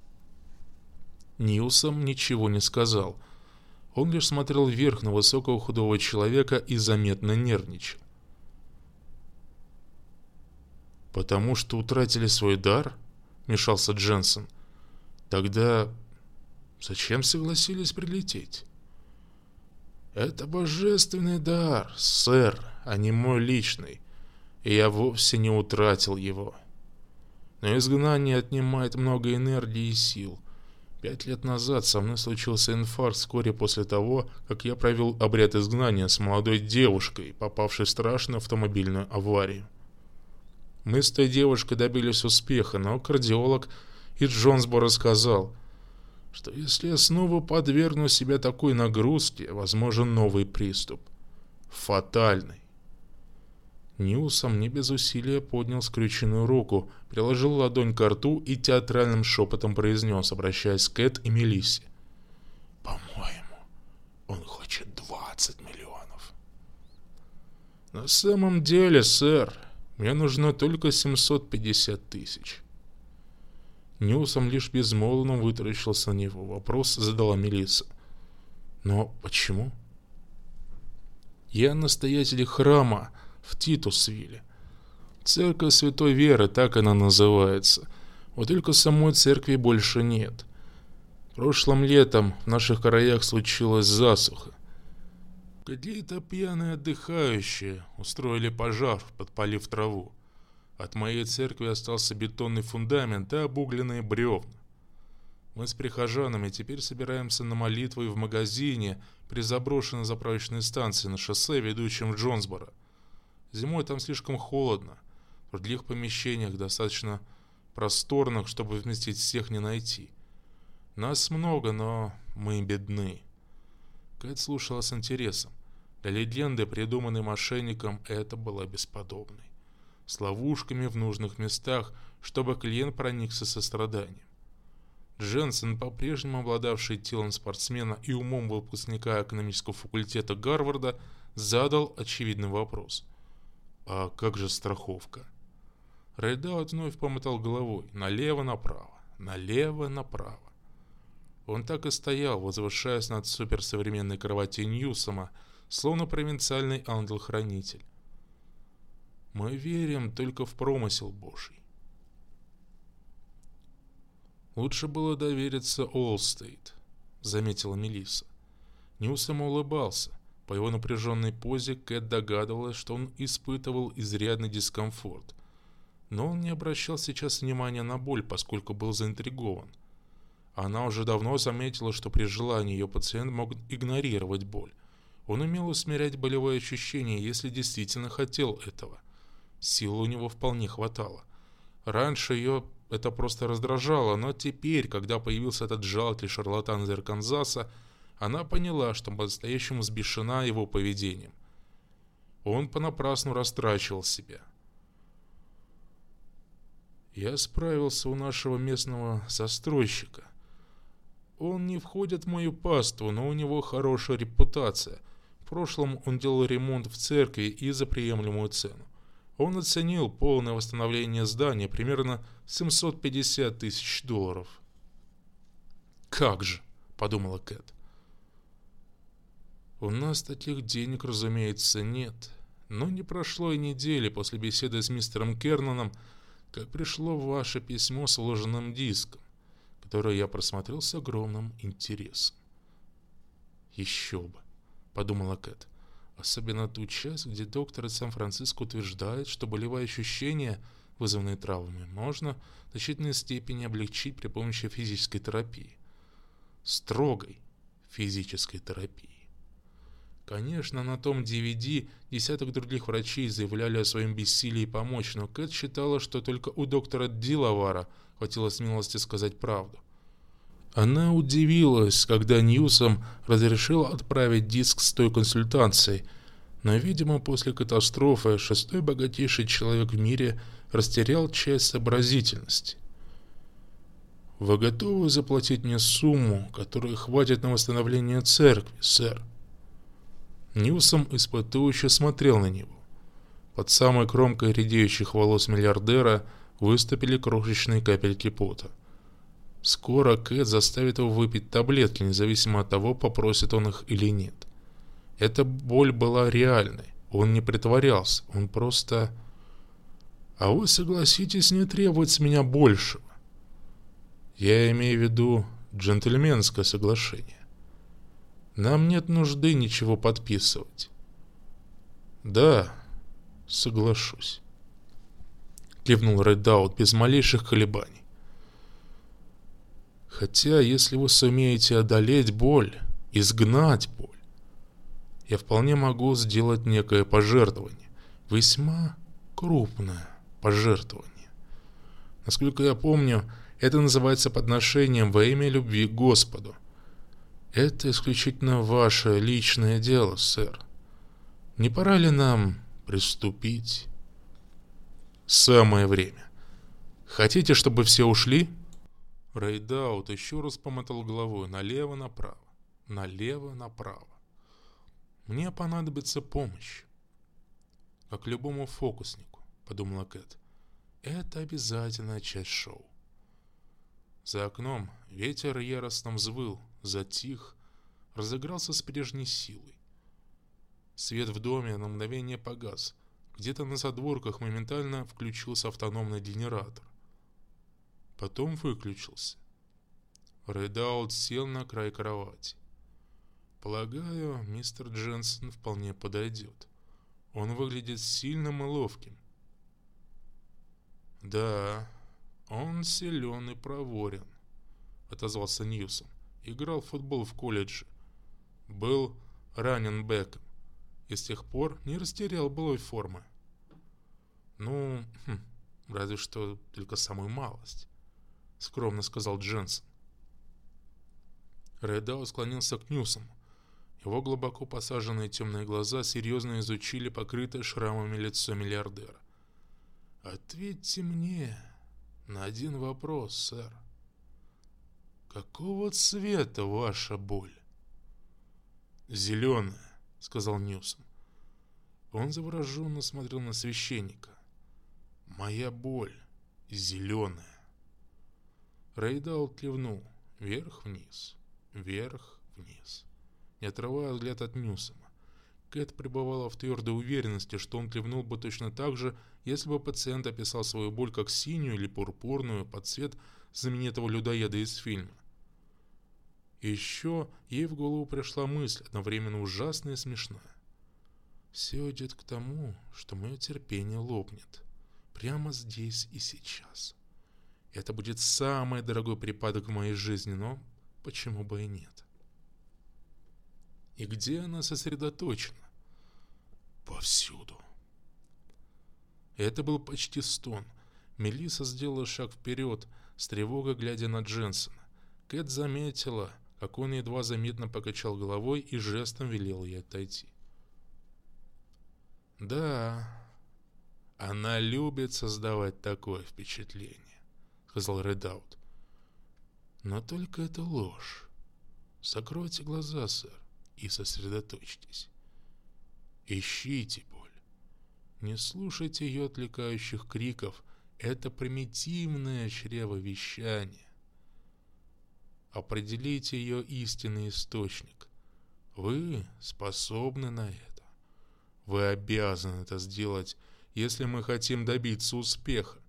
Ньюсом ничего не сказал. Он лишь смотрел вверх на высокого худого человека и заметно нервничал. «Потому что утратили свой дар?» — вмешался Дженсен. «Тогда зачем согласились прилететь?» «Это божественный дар, сэр, а не мой личный, и я вовсе не утратил его. Но изгнание отнимает много энергии и сил. 5 лет назад со мной случился инфаркт вскоре после того, как я провел обряд изгнания с молодой девушкой, попавшей в страшную автомобильную аварию. Мы с той девушкой добились успеха, но кардиолог из Джонсборо сказал, что если я снова подвергну себя такой нагрузке, возможен новый приступ. Фатальный». Ньюсом не без усилия поднял скрюченную руку, приложил ладонь к рту и театральным шепотом произнес, обращаясь к Кэт и Мелиссе. «По-моему, он хочет 20 миллионов». «На самом деле, сэр, мне нужно только 750 тысяч». Ньюсом лишь безмолвно вытаращился на него. Вопрос задала Мелисса. «Но почему?» «Я настоятель храма в Титусвилле. Церковь Святой Веры, так она называется. Вот только самой церкви больше нет. Прошлым летом в наших краях случилась засуха. Какие-то пьяные отдыхающие устроили пожар, подпалив траву. От моей церкви остался бетонный фундамент и обугленные бревна. Мы с прихожанами теперь собираемся на молитву в магазине при заброшенной заправочной станции на шоссе, ведущем в Джонсборо. Зимой там слишком холодно. В других помещениях, достаточно просторных, чтобы вместить всех, не найти. Нас много, но мы бедны». Кэт слушала с интересом. Для легенды, придуманной мошенником, это было бесподобной. С ловушками в нужных местах, чтобы клиент проникся состраданием. Дженсен, по-прежнему обладавший телом спортсмена и умом выпускника экономического факультета Гарварда, задал очевидный вопрос. «А как же страховка?» Рейдаут вновь помотал головой. Налево-направо, налево-направо. Он так и стоял, возвышаясь над суперсовременной кроватью Ньюсома, словно провинциальный ангел-хранитель. Мы верим только в промысел Божий. Лучше было довериться Олстейт, заметила Мелисса. Ньюсом улыбался. По его напряженной позе Кэт догадывалась, что он испытывал изрядный дискомфорт. Но он не обращал сейчас внимания на боль, поскольку был заинтригован. Она уже давно заметила, что при желании ее пациент мог игнорировать боль. Он умел усмирять болевые ощущения, если действительно хотел этого. Силы у него вполне хватало. Раньше ее это просто раздражало, но теперь, когда появился этот жалкий шарлатан из Арканзаса, она поняла, что по-настоящему взбешена его поведением. Он понапрасну растрачивал себя. Я справился у нашего местного застройщика. Он не входит в мою паству, но у него хорошая репутация. В прошлом он делал ремонт в церкви и за приемлемую цену. Он оценил полное восстановление здания примерно $750 тысяч. «Как же!» – подумала Кэт. «У нас таких денег, разумеется, нет. Но не прошло и недели после беседы с мистером Кернаном, как пришло ваше письмо с вложенным диском, которое я просмотрел с огромным интересом». «Еще бы», — подумала Кэт. «Особенно ту часть, где доктор из Сан-Франциско утверждает, что болевые ощущения, вызванные травмами, можно в значительной степени облегчить при помощи физической терапии. Строгой физической терапии». Конечно, на том DVD десяток других врачей заявляли о своем бессилии помочь, но Кэт считала, что только у доктора Дилавара хватило смелости сказать правду. Она удивилась, когда Ньюсом разрешил отправить диск с той консультацией, но, видимо, после катастрофы шестой богатейший человек в мире растерял часть сообразительности. «Вы готовы заплатить мне сумму, которая хватит на восстановление церкви, сэр?» Ньюсом испытующе смотрел на него. Под самой кромкой редеющих волос миллиардера выступили крошечные капельки пота. Скоро Кэт заставит его выпить таблетки, независимо от того, попросит он их или нет. Эта боль была реальной. Он не притворялся. Он просто... «А вы согласитесь не требовать с меня большего?» «Я имею в виду джентльменское соглашение. Нам нет нужды ничего подписывать». «Да, соглашусь», — кивнул Рейдаут без малейших колебаний. «Хотя, если вы сумеете одолеть боль, изгнать боль, я вполне могу сделать некое пожертвование, весьма крупное пожертвование. Насколько я помню, это называется подношением во имя любви к Господу. Это исключительно ваше личное дело, сэр. Не пора ли нам приступить?» «Самое время. Хотите, чтобы все ушли?» Рейдаут еще раз помотал головой налево-направо, налево-направо. «Мне понадобится помощь. Как любому фокуснику», — подумала Кэт. «Это обязательная часть шоу». За окном ветер яростно взвыл, затих, разыгрался с прежней силой. Свет в доме на мгновение погас. Где-то на задворках моментально включился автономный генератор. Потом выключился. Рейдаут сел на край кровати. «Полагаю, мистер Дженсен вполне подойдет. Он выглядит сильным и ловким». «Да, он силен и проворен», — отозвался Ньюсом. «Играл в футбол в колледже. Был раннинбэком и с тех пор не растерял былой формы». «Ну, разве что только самую малость», — скромно сказал Дженсен. Рейдаут склонился к Ньюсому. Его глубоко посаженные темные глаза серьезно изучили покрытое шрамами лицо миллиардера. «Ответьте мне на один вопрос, сэр. Какого цвета ваша боль?» «Зеленая», — сказал Ньюсом. Он завороженно смотрел на священника. Моя боль зеленая. Рейдаут кивнул. Вверх-вниз, вверх-вниз, не отрывая взгляд от Ньюсома. Кэт пребывала в твердой уверенности, что он кивнул бы точно так же, если бы пациент описал свою боль как синюю или пурпурную под цвет знаменитого людоеда из фильма. И еще ей в голову пришла мысль, одновременно ужасная и смешная. Все идет к тому, что мое терпение лопнет. Прямо здесь и сейчас. Это будет самый дорогой припадок в моей жизни, но почему бы и нет? И где она сосредоточена? Повсюду. Это был почти стон. Мелисса сделала шаг вперед, с тревогой глядя на Дженсона. Кэт заметила, как он едва заметно покачал головой и жестом велел ей отойти. Да, она любит создавать такое впечатление, сказал Рейдаут. Но только это ложь. Закройте глаза, сэр, и сосредоточьтесь. Ищите боль. Не слушайте ее отвлекающих криков. Это примитивное чревовещание. Определите ее истинный источник. Вы способны на это. Вы обязаны это сделать, если мы хотим добиться успеха.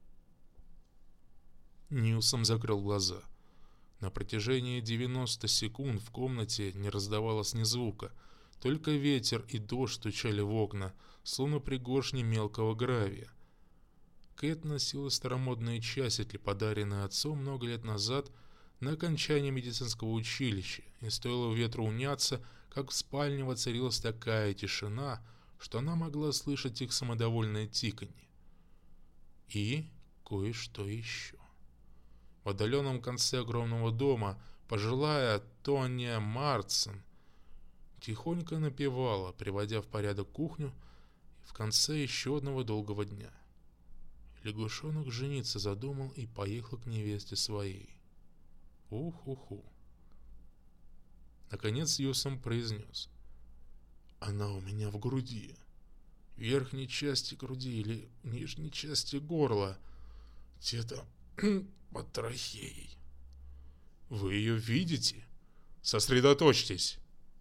Ньюсом закрыл глаза. На протяжении 90 секунд в комнате не раздавалось ни звука. Только ветер и дождь стучали в окна, словно пригоршни мелкого гравия. Кэт носила старомодные часики, подаренные отцом много лет назад на окончании медицинского училища, и стоило ветру уняться, как в спальне воцарилась такая тишина, что она могла слышать их самодовольное тиканье. И кое-что еще. В отдаленном конце огромного дома пожилая Тоня Марсон тихонько напевала, приводя в порядок кухню в конце еще одного долгого дня. Лягушонок жениться задумал и поехал к невесте своей. Ух-уху. Наконец Ньюсом произнес. Она у меня в груди. В верхней части груди или нижней части горла. Где-то под трахеей. Вы ее видите? Сосредоточьтесь.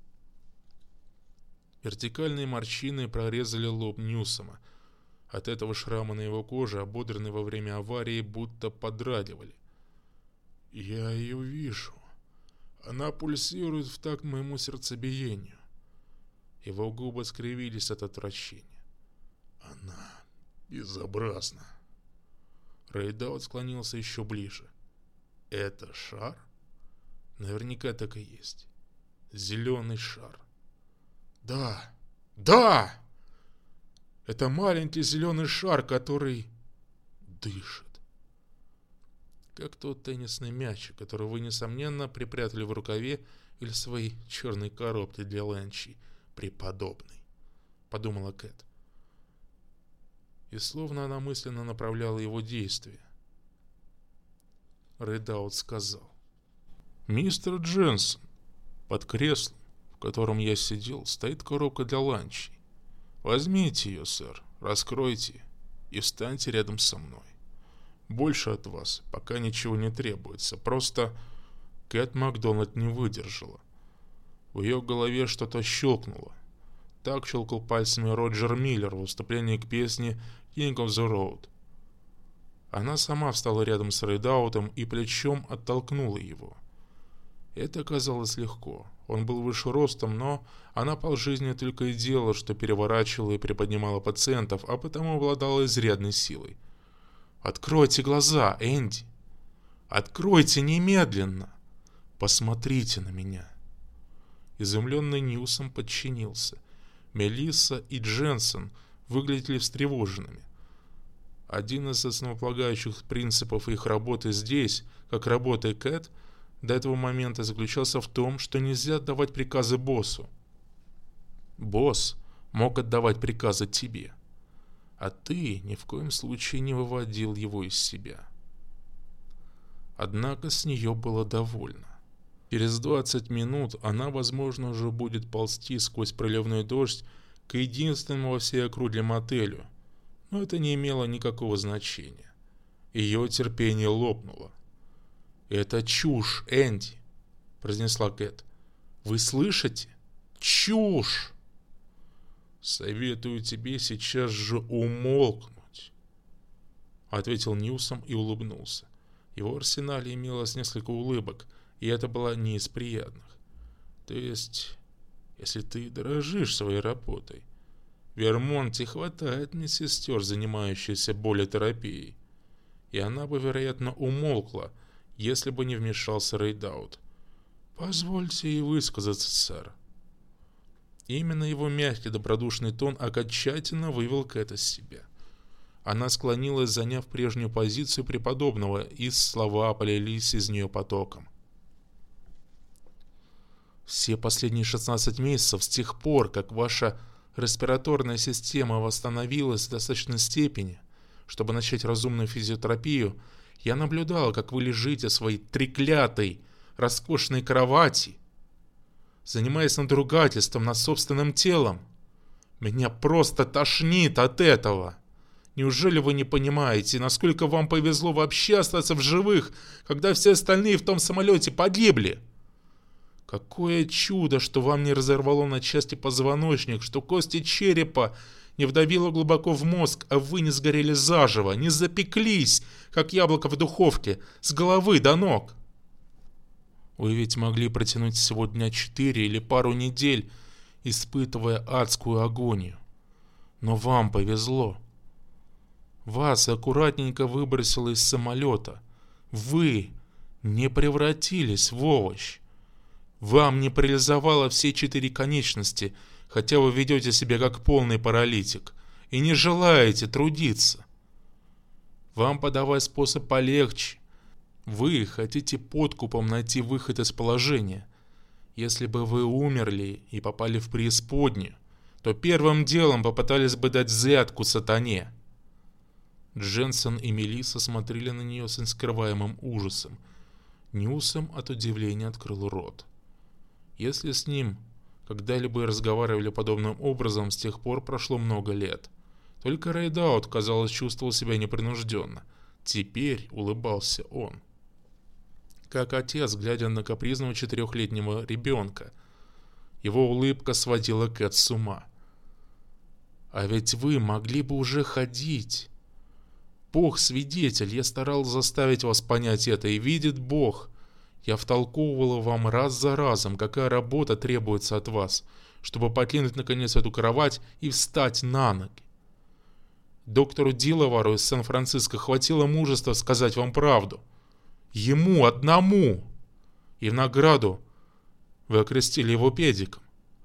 Вертикальные морщины прорезали лоб Ньюсома. От этого шрама на его коже, ободренный во время аварии, будто подрагивали. Я ее вижу. Она пульсирует в такт моему сердцебиению. Его губы скривились от отвращения. Она безобразна. Рейдаут склонился еще ближе. Это шар? Наверняка так и есть. Зеленый шар. Да, да! Это маленький зеленый шар, который дышит. Как тот теннисный мячик, который вы, несомненно, припрятали в рукаве или в своей черной коробке для ланчей, преподобный, подумала Кэт. И словно она мысленно направляла его действия. Рейдаут сказал. Мистер Дженсон, под креслом, в котором я сидел, стоит коробка для ланчей. Возьмите ее, сэр, раскройте и встаньте рядом со мной. Больше от вас пока ничего не требуется, просто Кэт Макдональд не выдержала. В ее голове что-то щелкнуло. Так щелкал пальцами Роджер Миллер в выступлении к песне «King of the Road». Она сама встала рядом с Рейдаутом и плечом оттолкнула его. Это оказалось легко. Он был выше ростом, но она полжизни только и делала, что переворачивала и приподнимала пациентов, а потому обладала изрядной силой. «Откройте глаза, Энди! Откройте немедленно! Посмотрите на меня!» Изумленный Ньюсом подчинился. Мелисса и Дженсон выглядели встревоженными. Один из основополагающих принципов их работы здесь, как работы Кэт, до этого момента заключался в том, что нельзя отдавать приказы боссу. Босс мог отдавать приказы тебе, а ты ни в коем случае не выводил его из себя. Однако с нее было довольно. Через 20 минут она, возможно, уже будет ползти сквозь проливной дождь к единственному во всей округе мотелю, Но это не имело никакого значения. Ее терпение лопнуло. «Это чушь, Энди», — произнесла Кэт. «Вы слышите? Чушь!» «Советую тебе сейчас же умолкнуть», — ответил Ньюсом и улыбнулся. В его арсенале имелось несколько улыбок, и это была не из приятных. «То есть, если ты дорожишь своей работой, в Вермонте хватает медсестер, занимающихся болетерапией, и она бы, вероятно, умолкла, если бы не вмешался Рейдаут. Позвольте ей высказаться, сэр». Именно его мягкий добродушный тон окончательно вывел Кэт из себя. Она склонилась, заняв прежнюю позицию преподобного, и слова полились из нее потоком. «Все последние 16 месяцев, с тех пор, как ваша респираторная система восстановилась в достаточной степени, чтобы начать разумную физиотерапию, я наблюдала, как вы лежите в своей треклятой, роскошной кровати, занимаясь надругательством над собственным телом. Меня просто тошнит от этого. Неужели вы не понимаете, насколько вам повезло вообще остаться в живых, когда все остальные в том самолете погибли? Какое чудо, что вам не разорвало на части позвоночник, что кости черепа не вдавило глубоко в мозг, а вы не сгорели заживо, не запеклись, как яблоко в духовке, с головы до ног. Вы ведь могли протянуть всего дня 4 или пару недель, испытывая адскую агонию. Но вам повезло. Вас аккуратненько выбросило из самолета. Вы не превратились в овощ. Вам не парализовало все 4 конечности, хотя вы ведете себя как полный паралитик и не желаете трудиться. Вам подавай способ полегче. Вы хотите подкупом найти выход из положения. Если бы вы умерли и попали в преисподнюю, то первым делом попытались бы дать взятку сатане. Дженсен и Мелисса смотрели на нее с нескрываемым ужасом. Ньюсом от удивления открыл рот. Если с ним когда-либо разговаривали подобным образом, с тех пор прошло много лет. Только Рейдаут, казалось, чувствовал себя непринужденно. Теперь улыбался он. Как отец, глядя на капризного 4-летнего ребенка. Его улыбка сводила Кэт с ума. «А ведь вы могли бы уже ходить. Бог свидетель, я старался заставить вас понять это, и видит Бог. Я втолковывала вам раз за разом, какая работа требуется от вас, чтобы покинуть наконец эту кровать и встать на ноги. Доктору Диловару из Сан-Франциско хватило мужества сказать вам правду. Ему одному. И в награду вы окрестили его педиком».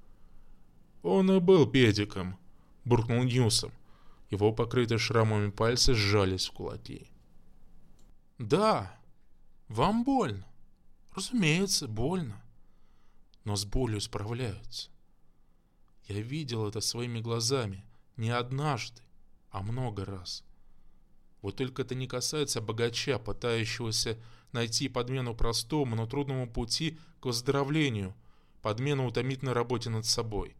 «Он и был педиком», — буркнул Ньюсом. Его покрытые шрамами пальцы сжались в кулаки. «Да, вам больно. Разумеется, больно. Но с болью справляются. Я видел это своими глазами не однажды, а много раз. Вот только это не касается богача, пытающегося найти подмену простому, но трудному пути к выздоровлению, подмену утомительной работе над собой.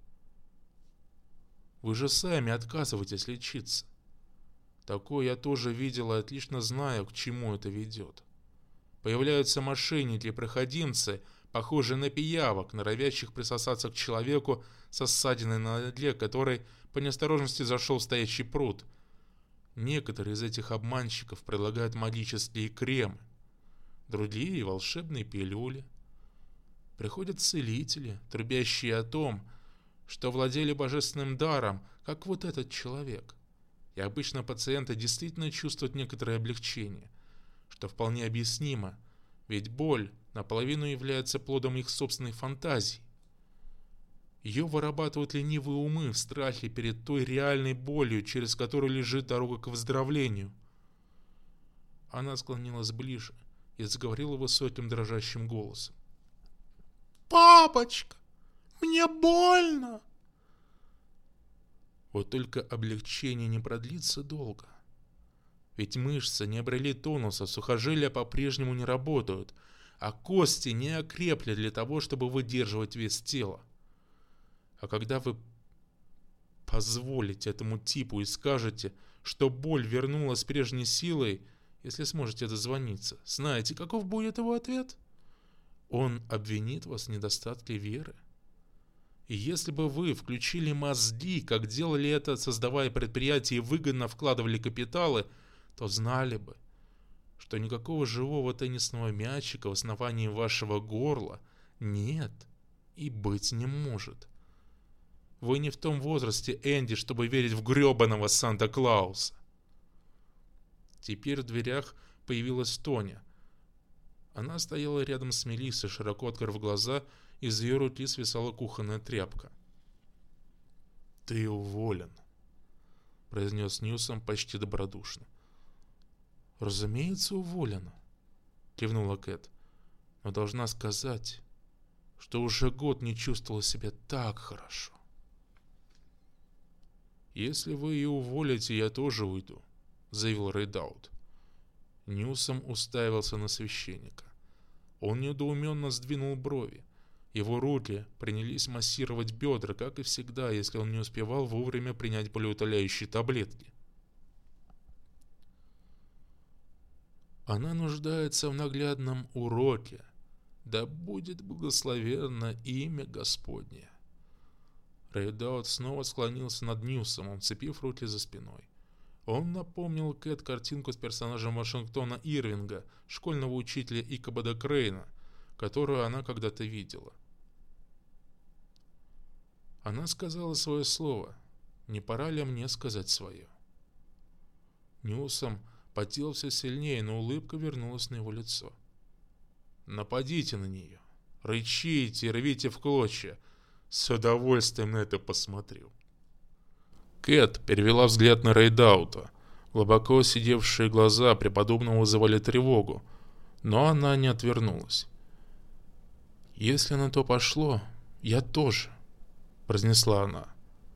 Вы же сами отказываетесь лечиться. Такое я тоже видел и отлично знаю, к чему это ведет. Появляются мошенники и проходимцы, похожие на пиявок, норовящих присосаться к человеку со ссадиной на ноге, который по неосторожности зашел в стоячий пруд. Некоторые из этих обманщиков предлагают магические кремы, другие — волшебные пилюли. Приходят целители, трубящие о том, что владели божественным даром, как вот этот человек. И обычно пациенты действительно чувствуют некоторое облегчение, что вполне объяснимо, ведь боль наполовину является плодом их собственной фантазии. Ее вырабатывают ленивые умы в страхе перед той реальной болью, через которую лежит дорога к выздоровлению. Она склонилась ближе и заговорила высоким дрожащим голосом. «Папочка, мне больно!» Вот только облегчение не продлится долго. Ведь мышцы не обрели тонуса, сухожилия по-прежнему не работают, а кости не окрепли для того, чтобы выдерживать вес тела. А когда вы позволите этому типу и скажете, что боль вернулась с прежней силой, если сможете дозвониться, знаете, каков будет его ответ? Он обвинит вас в недостатке веры. И если бы вы включили мозги, как делали это, создавая предприятия и выгодно вкладывали капиталы, то знали бы, что никакого живого теннисного мячика в основании вашего горла нет и быть не может. Вы не в том возрасте, Энди, чтобы верить в гребаного Санта-Клауса. Теперь в дверях появилась Тоня. Она стояла рядом с Мелиссой, широко открыв глаза, из ее руки свисала кухонная тряпка. «Ты уволен», — произнес Ньюсом почти добродушно. «Разумеется, уволена», — кивнула Кэт. «Но должна сказать, что уже год не чувствовала себя так хорошо». «Если вы ее уволите, я тоже уйду», — заявил Рейдаут. Ньюсом уставился на священника. Он недоуменно сдвинул брови. Его руки принялись массировать бедра, как и всегда, если он не успевал вовремя принять болеутоляющие таблетки. «Она нуждается в наглядном уроке. Да будет благословенно имя Господне». Рейдаут снова склонился над Ньюсомом, цепив руки за спиной. Он напомнил Кэт картинку с персонажем Вашингтона Ирвинга, школьного учителя Икабода Крейна, которую она когда-то видела. Она сказала свое слово. Не пора ли мне сказать свое? Ньюсом потел все сильнее, но улыбка вернулась на его лицо. «Нападите на нее. Рычите, рвите в клочья. С удовольствием на это посмотрю». Кэт перевела взгляд на Рейдаута. Глубоко сидевшие глаза преподобного вызывали тревогу, но она не отвернулась. «Если на то пошло, я тоже», — произнесла она.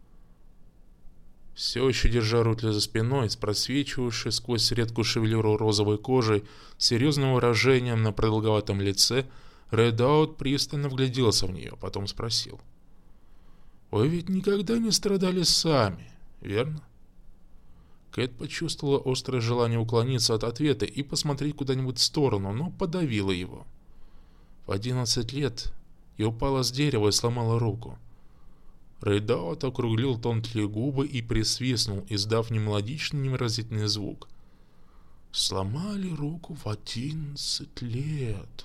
Все еще держа руки за спиной, с просвечивающей сквозь редкую шевелюру розовой кожей, с серьезным выражением на продолговатом лице, Рейдаут пристально вгляделся в нее, потом спросил: «Вы ведь никогда не страдали сами, верно?» Кэт почувствовала острое желание уклониться от ответа и посмотреть куда-нибудь в сторону, но подавила его. В 11 лет я упала с дерева и сломала руку. Рейдаут округлил тонкие губы и присвистнул, издав немелодичный невыразительный звук. «Сломали руку в 11 лет.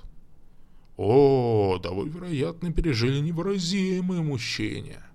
О, да вы, вероятно, пережили невыразимые мучения».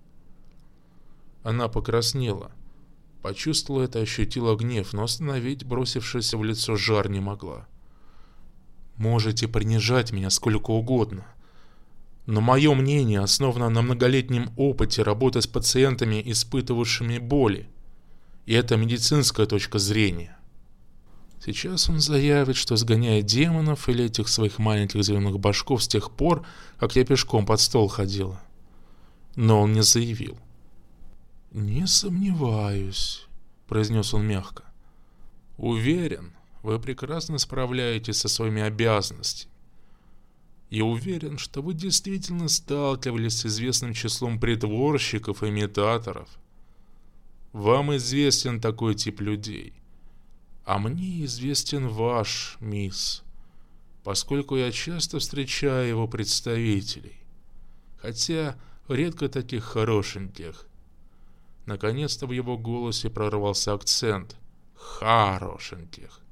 Она покраснела. Почувствовала это, ощутила гнев, но остановить бросившийся в лицо жар не могла. «Можете принижать меня сколько угодно, но мое мнение основано на многолетнем опыте работы с пациентами, испытывавшими боли. И это медицинская точка зрения. Сейчас он заявит, что сгоняет демонов или этих своих маленьких зеленых башков с тех пор, как я пешком под стол ходила. Но он не заявил. «Не сомневаюсь», — произнес он мягко. «Уверен, вы прекрасно справляетесь со своими обязанностями. Я уверен, что вы действительно сталкивались с известным числом притворщиков и имитаторов. Вам известен такой тип людей. А мне известен ваш, мисс, поскольку я часто встречаю его представителей. Хотя редко таких хорошеньких». Наконец-то в его голосе прорвался акцент. «Хорошеньких».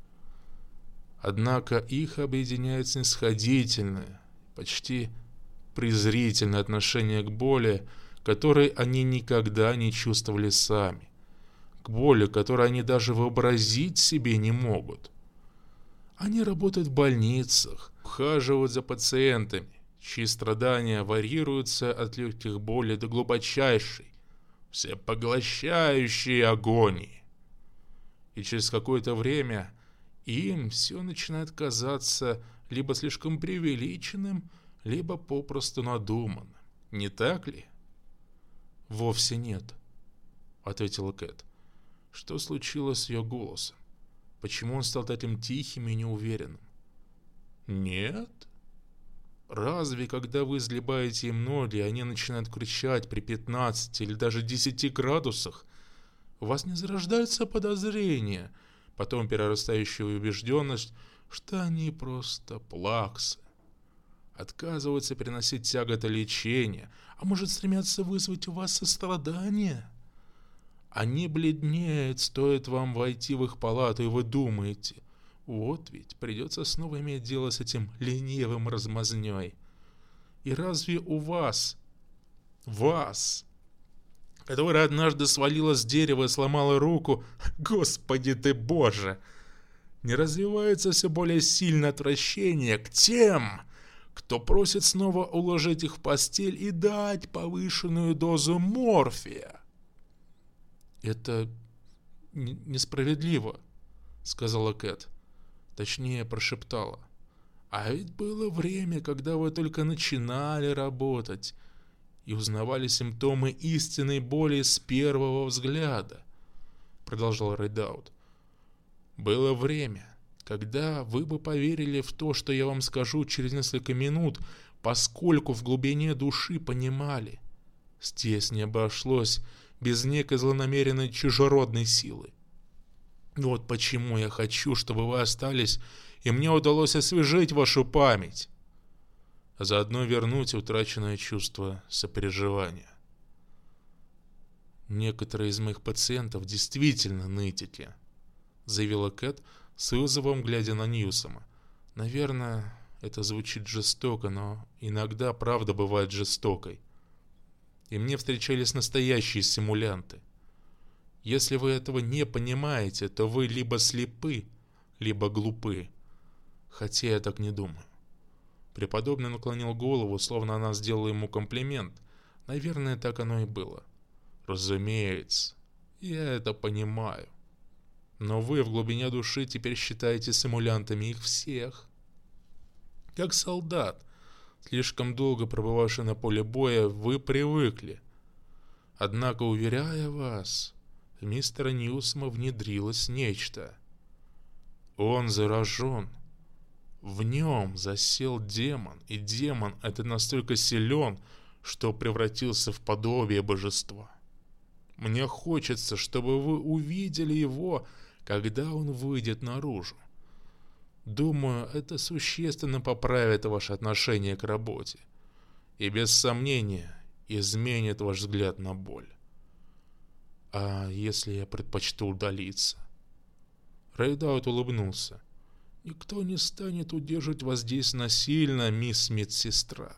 Однако их объединяет снисходительное, почти презрительное отношение к боли, которой они никогда не чувствовали сами, к боли, которую они даже вообразить себе не могут. Они работают в больницах, ухаживают за пациентами, чьи страдания варьируются от легких болей до глубочайшей, всепоглощающей агонии. И через какое-то время им все начинает казаться либо слишком преувеличенным, либо попросту надуманным. Не так ли? «Вовсе нет», — ответила Кэт. Что случилось с ее голосом? Почему он стал таким тихим и неуверенным? «Нет? Разве когда вы изливаете им ноги, они начинают кричать при 15 или даже 10 градусах, у вас не зарождаются подозрения, потом перерастающая убежденность, что они просто плаксы, отказываются приносить тяготы лечения, а может стремятся вызвать у вас сострадание? Они бледнеют, стоит вам войти в их палату, и вы думаете, вот ведь придется снова иметь дело с этим ленивым размазнёй. И разве у вас, которая однажды свалила с дерева и сломала руку, Господи ты Боже, не развивается все более сильное отвращение к тем, кто просит снова уложить их в постель и дать повышенную дозу морфия? «Это несправедливо», — сказала Кэт. Точнее, прошептала. «А ведь было время, когда вы только начинали работать и узнавали симптомы истинной боли с первого взгляда», — продолжал Райдаут. «Было время, когда вы бы поверили в то, что я вам скажу через несколько минут, поскольку в глубине души понимали, здесь не обошлось без некой злонамеренной чужеродной силы. Вот почему я хочу, чтобы вы остались, и мне удалось освежить вашу память, а заодно вернуть утраченное чувство сопереживания. Некоторые из моих пациентов действительно нытики», — заявила Кэт с вызовом, глядя на Ньюсома. «Наверное, это звучит жестоко, но иногда правда бывает жестокой. И мне встречались настоящие симулянты. Если вы этого не понимаете, то вы либо слепы, либо глупы. Хотя я так не думаю». Преподобный наклонил голову, словно она сделала ему комплимент. Наверное, так оно и было. «Разумеется, я это понимаю. Но вы в глубине души теперь считаете симулянтами их всех. Как солдат, слишком долго пробывавший на поле боя, вы привыкли. Однако, уверяю вас, в мистера Ньюсома внедрилось нечто. Он заражен. В нем засел демон, и демон этот настолько силен, что превратился в подобие божества. Мне хочется, чтобы вы увидели его, когда он выйдет наружу. Думаю, это существенно поправит ваше отношение к работе и, без сомнения, изменит ваш взгляд на боль. А если я предпочту удалиться?» Райдаут улыбнулся. «Никто не станет удерживать вас здесь насильно, мисс медсестра.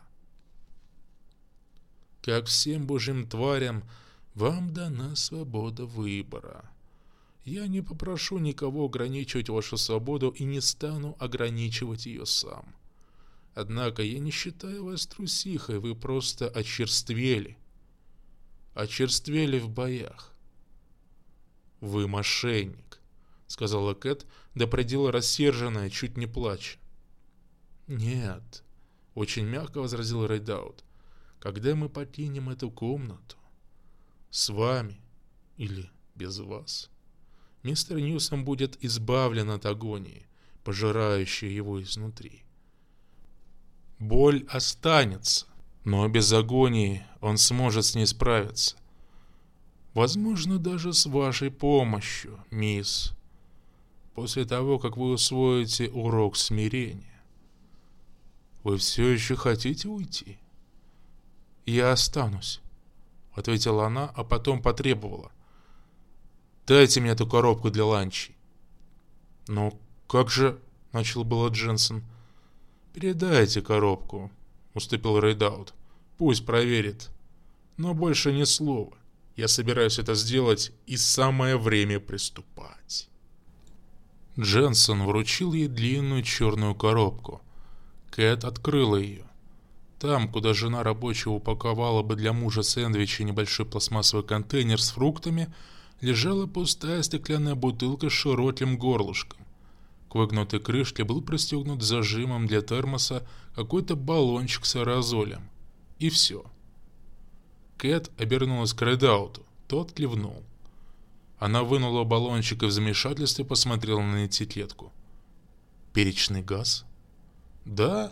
Как всем божьим тварям, вам дана свобода выбора. Я не попрошу никого ограничивать вашу свободу и не стану ограничивать ее сам. Однако я не считаю вас трусихой, вы просто очерствели. Очерствели в боях. Вы мошенник», — сказала Кэт, до предела рассерженная, чуть не плача. «Нет», — очень мягко возразил Райдаут, — «когда мы покинем эту комнату, с вами или без вас, мистер Ньюсом будет избавлен от агонии, пожирающей его изнутри. Боль останется, но без агонии он сможет с ней справиться. Возможно, даже с вашей помощью, мисс, после того, как вы усвоите урок смирения. Вы все еще хотите уйти?» «Я останусь», — ответила она, а потом потребовала. «Дайте мне эту коробку для ланчей». «Но как же...» — начал было Дженсен. «Передайте коробку», — уступил Райдаут. «Пусть проверит. Но больше ни слова. Я собираюсь это сделать, и самое время приступать». Дженсен вручил ей длинную черную коробку. Кэт открыла ее. Там, куда жена рабочего упаковала бы для мужа сэндвич и небольшой пластмассовый контейнер с фруктами, лежала пустая стеклянная бутылка с широким горлышком. К выгнутой крышке был пристегнут зажимом для термоса какой-то баллончик с аэрозолем. И все. Кэт обернулась к Райдауту. Тот кивнул. Она вынула баллончик и в замешательстве посмотрела на этикетку. «Перечный газ?» «Да», —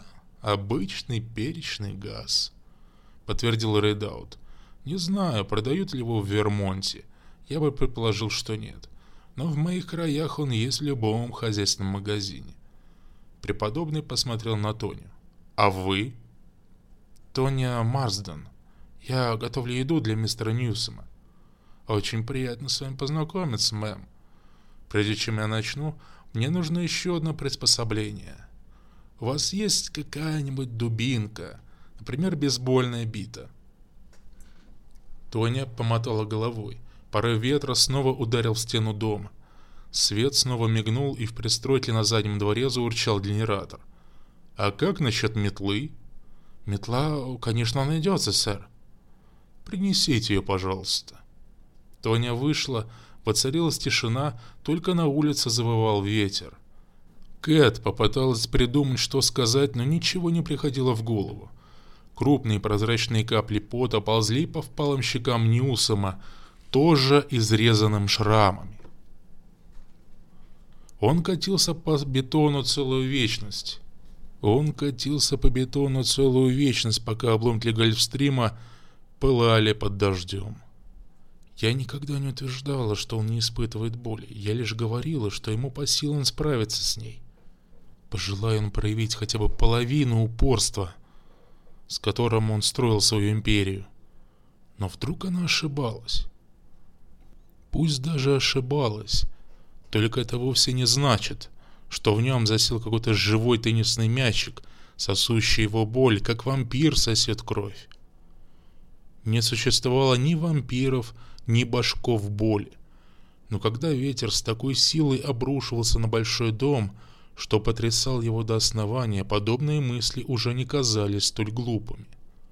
«Обычный перечный газ», — подтвердил Рейдаут. «Не знаю, продают ли его в Вермонте. Я бы предположил, что нет. Но в моих краях он есть в любом хозяйственном магазине». Преподобный посмотрел на Тоню. «А вы?» «Тоня Марсден. Я готовлю еду для мистера Ньюсома». «Очень приятно с вами познакомиться, мэм. Прежде чем я начну, мне нужно еще одно приспособление. У вас есть какая-нибудь дубинка, например, бейсбольная бита?» Тоня помотала головой. Порыв ветра снова ударил в стену дома. Свет снова мигнул, и в пристройке на заднем дворе заурчал генератор. «А как насчет метлы?» «Метла, конечно, найдется, сэр». «Принесите ее, пожалуйста». Тоня вышла, воцарилась тишина, только на улице завывал ветер. Кэт попыталась придумать, что сказать, но ничего не приходило в голову. Крупные прозрачные капли пота ползли по впалым щекам Ньюсома, тоже изрезанным шрамами. Он катился по бетону целую вечность. Пока обломки Гольфстрима пылали под дождем. Я никогда не утверждала, что он не испытывает боли. Я лишь говорила, что ему по силам справиться с ней. Пожелая он проявить хотя бы половину упорства, с которым он строил свою империю. Но вдруг она ошибалась. Пусть даже ошибалась, только это вовсе не значит, что в нем засел какой-то живой теннисный мячик, сосущий его боль, как вампир сосет кровь. Не существовало ни вампиров, ни башков боли. Но когда ветер с такой силой обрушивался на большой дом, что потрясал его до основания, подобные мысли уже не казались столь глупыми.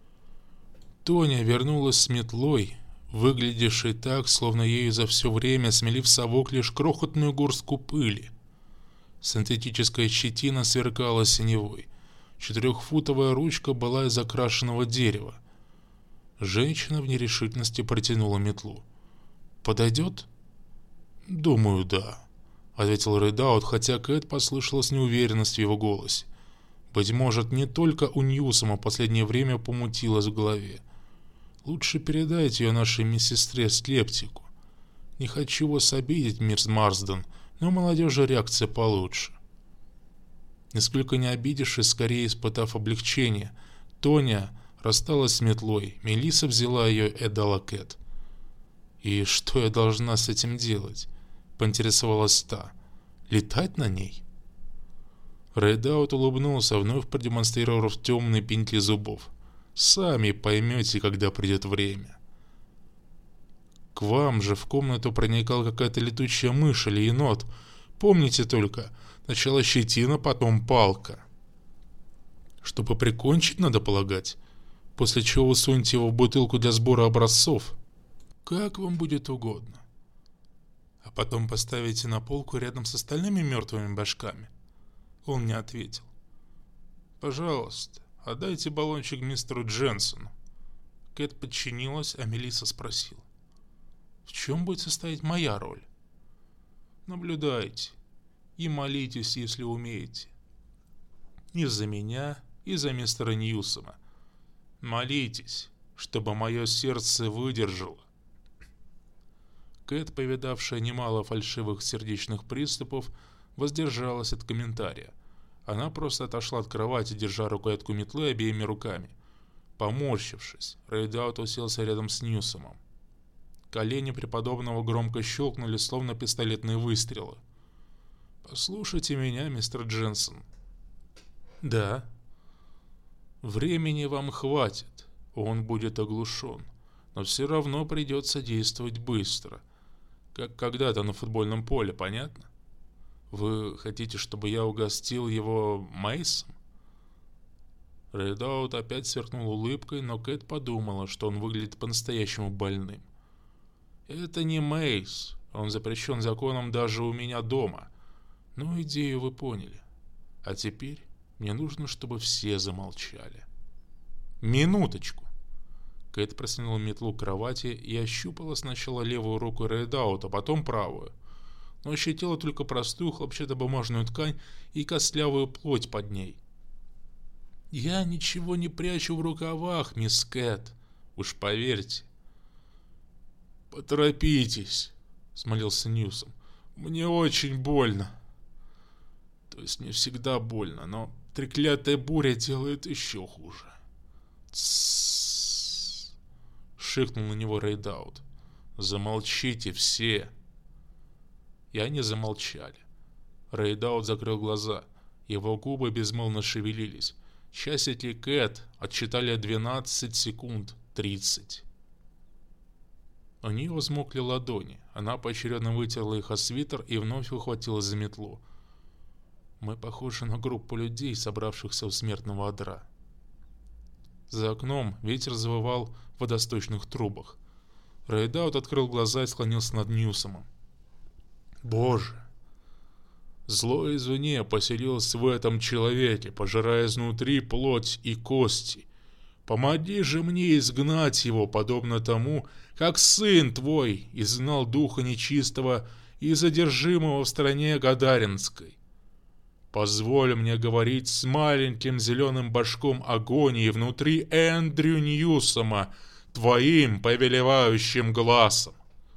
Тоня вернулась с метлой, выглядевшей так, словно ею за все время смели в совок лишь крохотную горстку пыли. Синтетическая щетина сверкала синевой. 4-футовая ручка была из окрашенного дерева. Женщина в нерешительности протянула метлу. «Подойдет?» «Думаю, да», — ответил Рейдаут, хотя Кэт послышалась неуверенность в его голосе. Быть может, не только у Ньюсома последнее время помутилось в голове. «Лучше передайте ее нашей медсестре-склептику. Не хочу вас обидеть, мисс Марсден, но у молодежи реакция получше». Нисколько не обидевшись, скорее испытав облегчение, Тоня рассталась с метлой. Мелисса взяла ее и отдала Кэт. «И что я должна с этим делать?» — поинтересовалась та. «Летать на ней?» Рейдаут улыбнулся, вновь продемонстрировав темные пеньки зубов. «Сами поймете, когда придет время». «К вам же в комнату проникала какая-то летучая мышь или енот. Помните только, сначала щетина, потом палка. Чтобы прикончить, надо полагать, после чего вы сунете его в бутылку для сбора образцов. Как вам будет угодно. А потом поставите на полку рядом с остальными мертвыми башками». Он не ответил. «Пожалуйста, отдайте баллончик мистеру Дженсону». Кэт подчинилась, а Мелисса спросила: «В чем будет состоять моя роль?» «Наблюдайте и молитесь, если умеете. И за меня, и за мистера Ньюсома. Молитесь, чтобы мое сердце выдержало». Кэт, повидавшая немало фальшивых сердечных приступов, воздержалась от комментария. Она просто отошла от кровати, держа рукоятку метлы обеими руками. Поморщившись, Рейдаут уселся рядом с Ньюсомом. Колени преподобного громко щелкнули, словно пистолетные выстрелы. «Послушайте меня, мистер Дженсон». «Да». «Времени вам хватит, он будет оглушен, но все равно придется действовать быстро, как когда-то на футбольном поле, понятно? Вы хотите, чтобы я угостил его Мейсом?» Рейдаут опять сверкнул улыбкой, но Кэт подумала, что он выглядит по-настоящему больным. «Это не Мейс, он запрещен законом даже у меня дома. Ну, идею вы поняли. А теперь мне нужно, чтобы все замолчали». «Минуточку!» Кэт просунула метлу к кровати и ощупала сначала левую руку Рейдаута, потом правую, но ощутила только простую хлопчатобумажную ткань и костлявую плоть под ней. «Я ничего не прячу в рукавах, мисс Кэт, уж поверьте». «Поторопитесь», — взмолился Ньюсом. «Мне очень больно. То есть мне всегда больно, но треклятая буря делает еще хуже». «Тссс», — шикнул на него Рейдаут. «Замолчите все». И они замолчали. Рейдаут закрыл глаза. Его губы безмолвно шевелились. Часики Кэт отсчитали 12 секунд 30. У нее взмокли ладони. Она поочередно вытерла их о свитер и вновь ухватилась за метлу. Мы похожи на группу людей, собравшихся у смертного одра. За окном ветер завывал в водосточных трубах. Рейдаут открыл глаза и склонился над Ньюсомом. «Боже! Зло извне поселилось в этом человеке, пожирая изнутри плоть и кости. Помоги же мне изгнать его, подобно тому, как сын твой изгнал духа нечистого и задержимого в стране Гадаринской. Позволь мне говорить с маленьким зеленым башком агонии внутри Эндрю Ньюсома, твоим повелевающим глазом».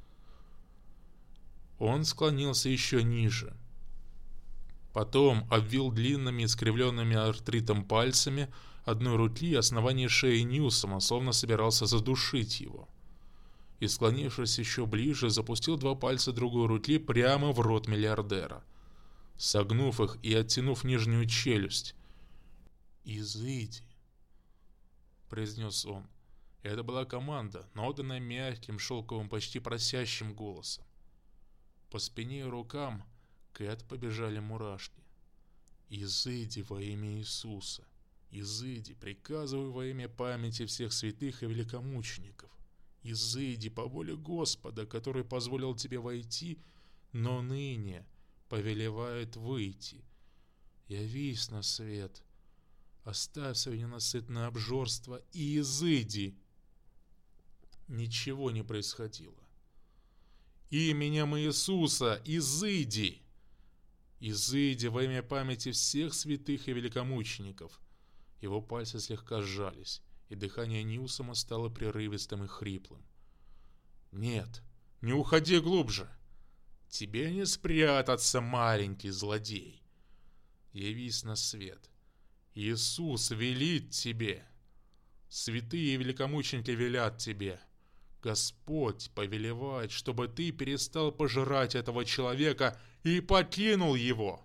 Он склонился еще ниже. Потом обвил длинными искривленными артритом пальцами одной руки основание шеи Ньюсома, словно собирался задушить его. И, склонившись еще ближе, запустил 2 пальца другой руки прямо в рот миллиардера, согнув их и оттянув нижнюю челюсть. «Изыди», — произнес он. Это была команда, но отданная мягким, шелковым, почти просящим голосом. По спине и рукам Кэт побежали мурашки. «Изыди во имя Иисуса! Изыди, приказываю во имя памяти всех святых и великомучеников! Изыди по воле Господа, который позволил тебе войти, но ныне повелевает выйти. Явись на свет, оставь свое ненасытное обжорство и изыди!» Ничего не происходило. «Именем Иисуса, изыди! Изыди во имя памяти всех святых и великомучеников!» Его пальцы слегка сжались, и дыхание Ньюсома стало прерывистым и хриплым. «Нет, не уходи глубже! Тебе не спрятаться, маленький злодей! Явись на свет! Иисус велит тебе! Святые и великомученики велят тебе! Господь повелевает, чтобы ты перестал пожирать этого человека и покинул его!»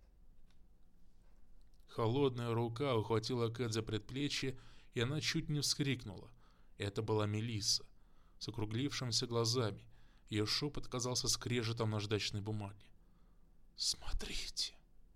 Холодная рука ухватила Кэт за предплечье, и она чуть не вскрикнула. Это была Мелисса, с округлившимися глазами. Ее шепот казался скрежетом наждачной бумаги. «Смотрите!»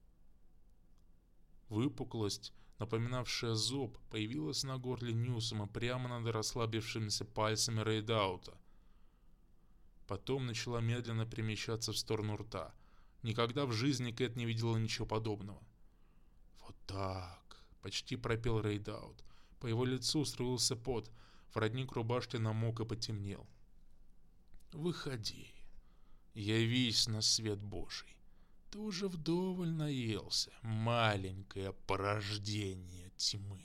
Выпуклость, напоминавшая зоб, появилась на горле Ньюсома прямо над расслабившимися пальцами Рейдаута. Потом начала медленно перемещаться в сторону рта. Никогда в жизни Кэт не видела ничего подобного. «Вот так!» — почти пропел Рейдаут. По его лицу струился пот, воротник рубашки намок и потемнел. «Выходи, явись на свет Божий. Ты уже вдоволь наелся, маленькое порождение тьмы».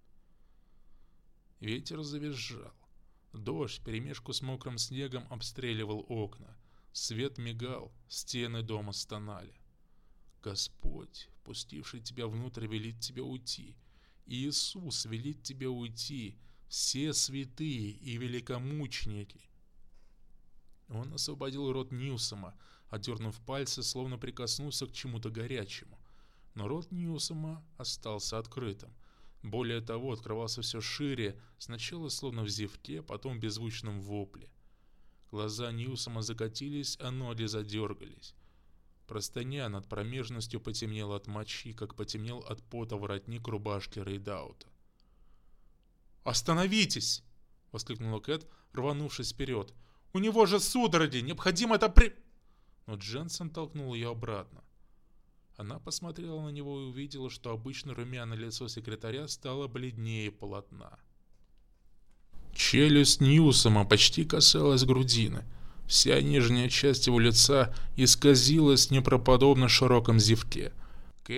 Ветер завизжал. Дождь вперемешку с мокрым снегом обстреливал окна. Свет мигал, стены дома стонали. Господь, пустивший тебя внутрь, велит тебе уйти. Иисус велит тебе уйти. Все святые и великомученики. Он освободил рот Ньюсома, отдернув пальцы, словно прикоснулся к чему-то горячему. Но рот Ньюсома остался открытым. Более того, открывался все шире, сначала словно в зевке, потом в беззвучном вопле. Глаза Ньюсома закатились, а ноги задергались. Простыня над промежностью потемнела от мочи, как потемнел от пота воротник рубашки Рейдаута. «Остановитесь!» — воскликнула Кэт, рванувшись вперед. «У него же судороги! Необходимо это Но Дженсен толкнул ее обратно. Она посмотрела на него и увидела, что обычно румяное лицо секретаря стало бледнее полотна. Челюсть Ньюсома почти касалась грудины. Вся нижняя часть его лица исказилась в неправдоподобно широком зевке. Кэт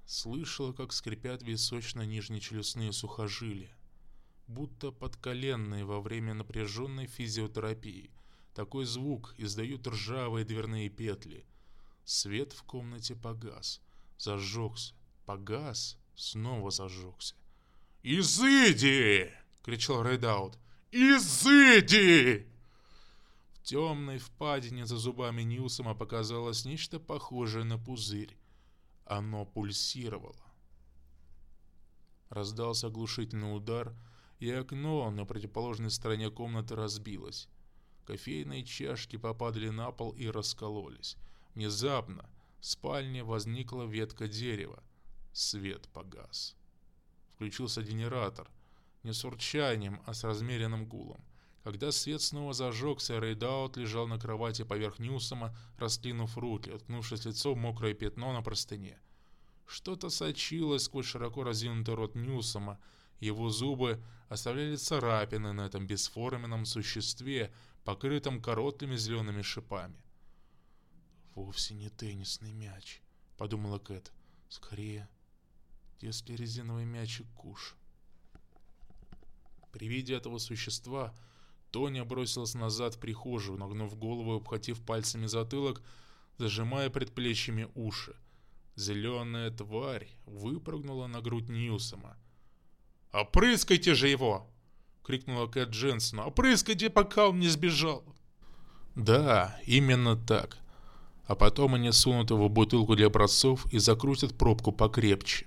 Слышала, как скрипят височно-нижнечелюстные сухожилия, будто подколенные во время напряженной физиотерапии. Такой звук издают ржавые дверные петли. Свет в комнате погас, зажегся, погас, снова зажегся. «Изыди!» — кричал Рейдаут. «Изыди!» В темной впадине за зубами Ньюсома показалось нечто похожее на пузырь. Оно пульсировало. Раздался оглушительный удар, и окно на противоположной стороне комнаты разбилось. Кофейные чашки попадали на пол и раскололись. Внезапно в спальне возникла ветка дерева. Свет погас. Включился генератор. Не с урчанием, а с размеренным гулом. Когда свет снова зажегся, Рейдаут лежал на кровати поверх Ньюсома, раскинув руки, уткнувшись лицом в мокрое пятно на простыне. Что-то сочилось сквозь широко разинутый рот Ньюсома. Его зубы оставляли царапины на этом бесформенном существе, покрытом короткими зелеными шипами. «Вовсе не теннисный мяч», — подумала Кэт. «Скорее, если резиновый мячик куш». При виде этого существа Тоня бросилась назад в прихожую, нагнув голову и обхватив пальцами затылок, зажимая предплечьями уши. Зеленая тварь выпрыгнула на грудь Ньюсома. «Опрыскайте же его!» — крикнула Кэт Дженсену. «Опрыскайте, пока он не сбежал!» Да, именно так. А потом они сунут его в бутылку для образцов и закрутят пробку покрепче.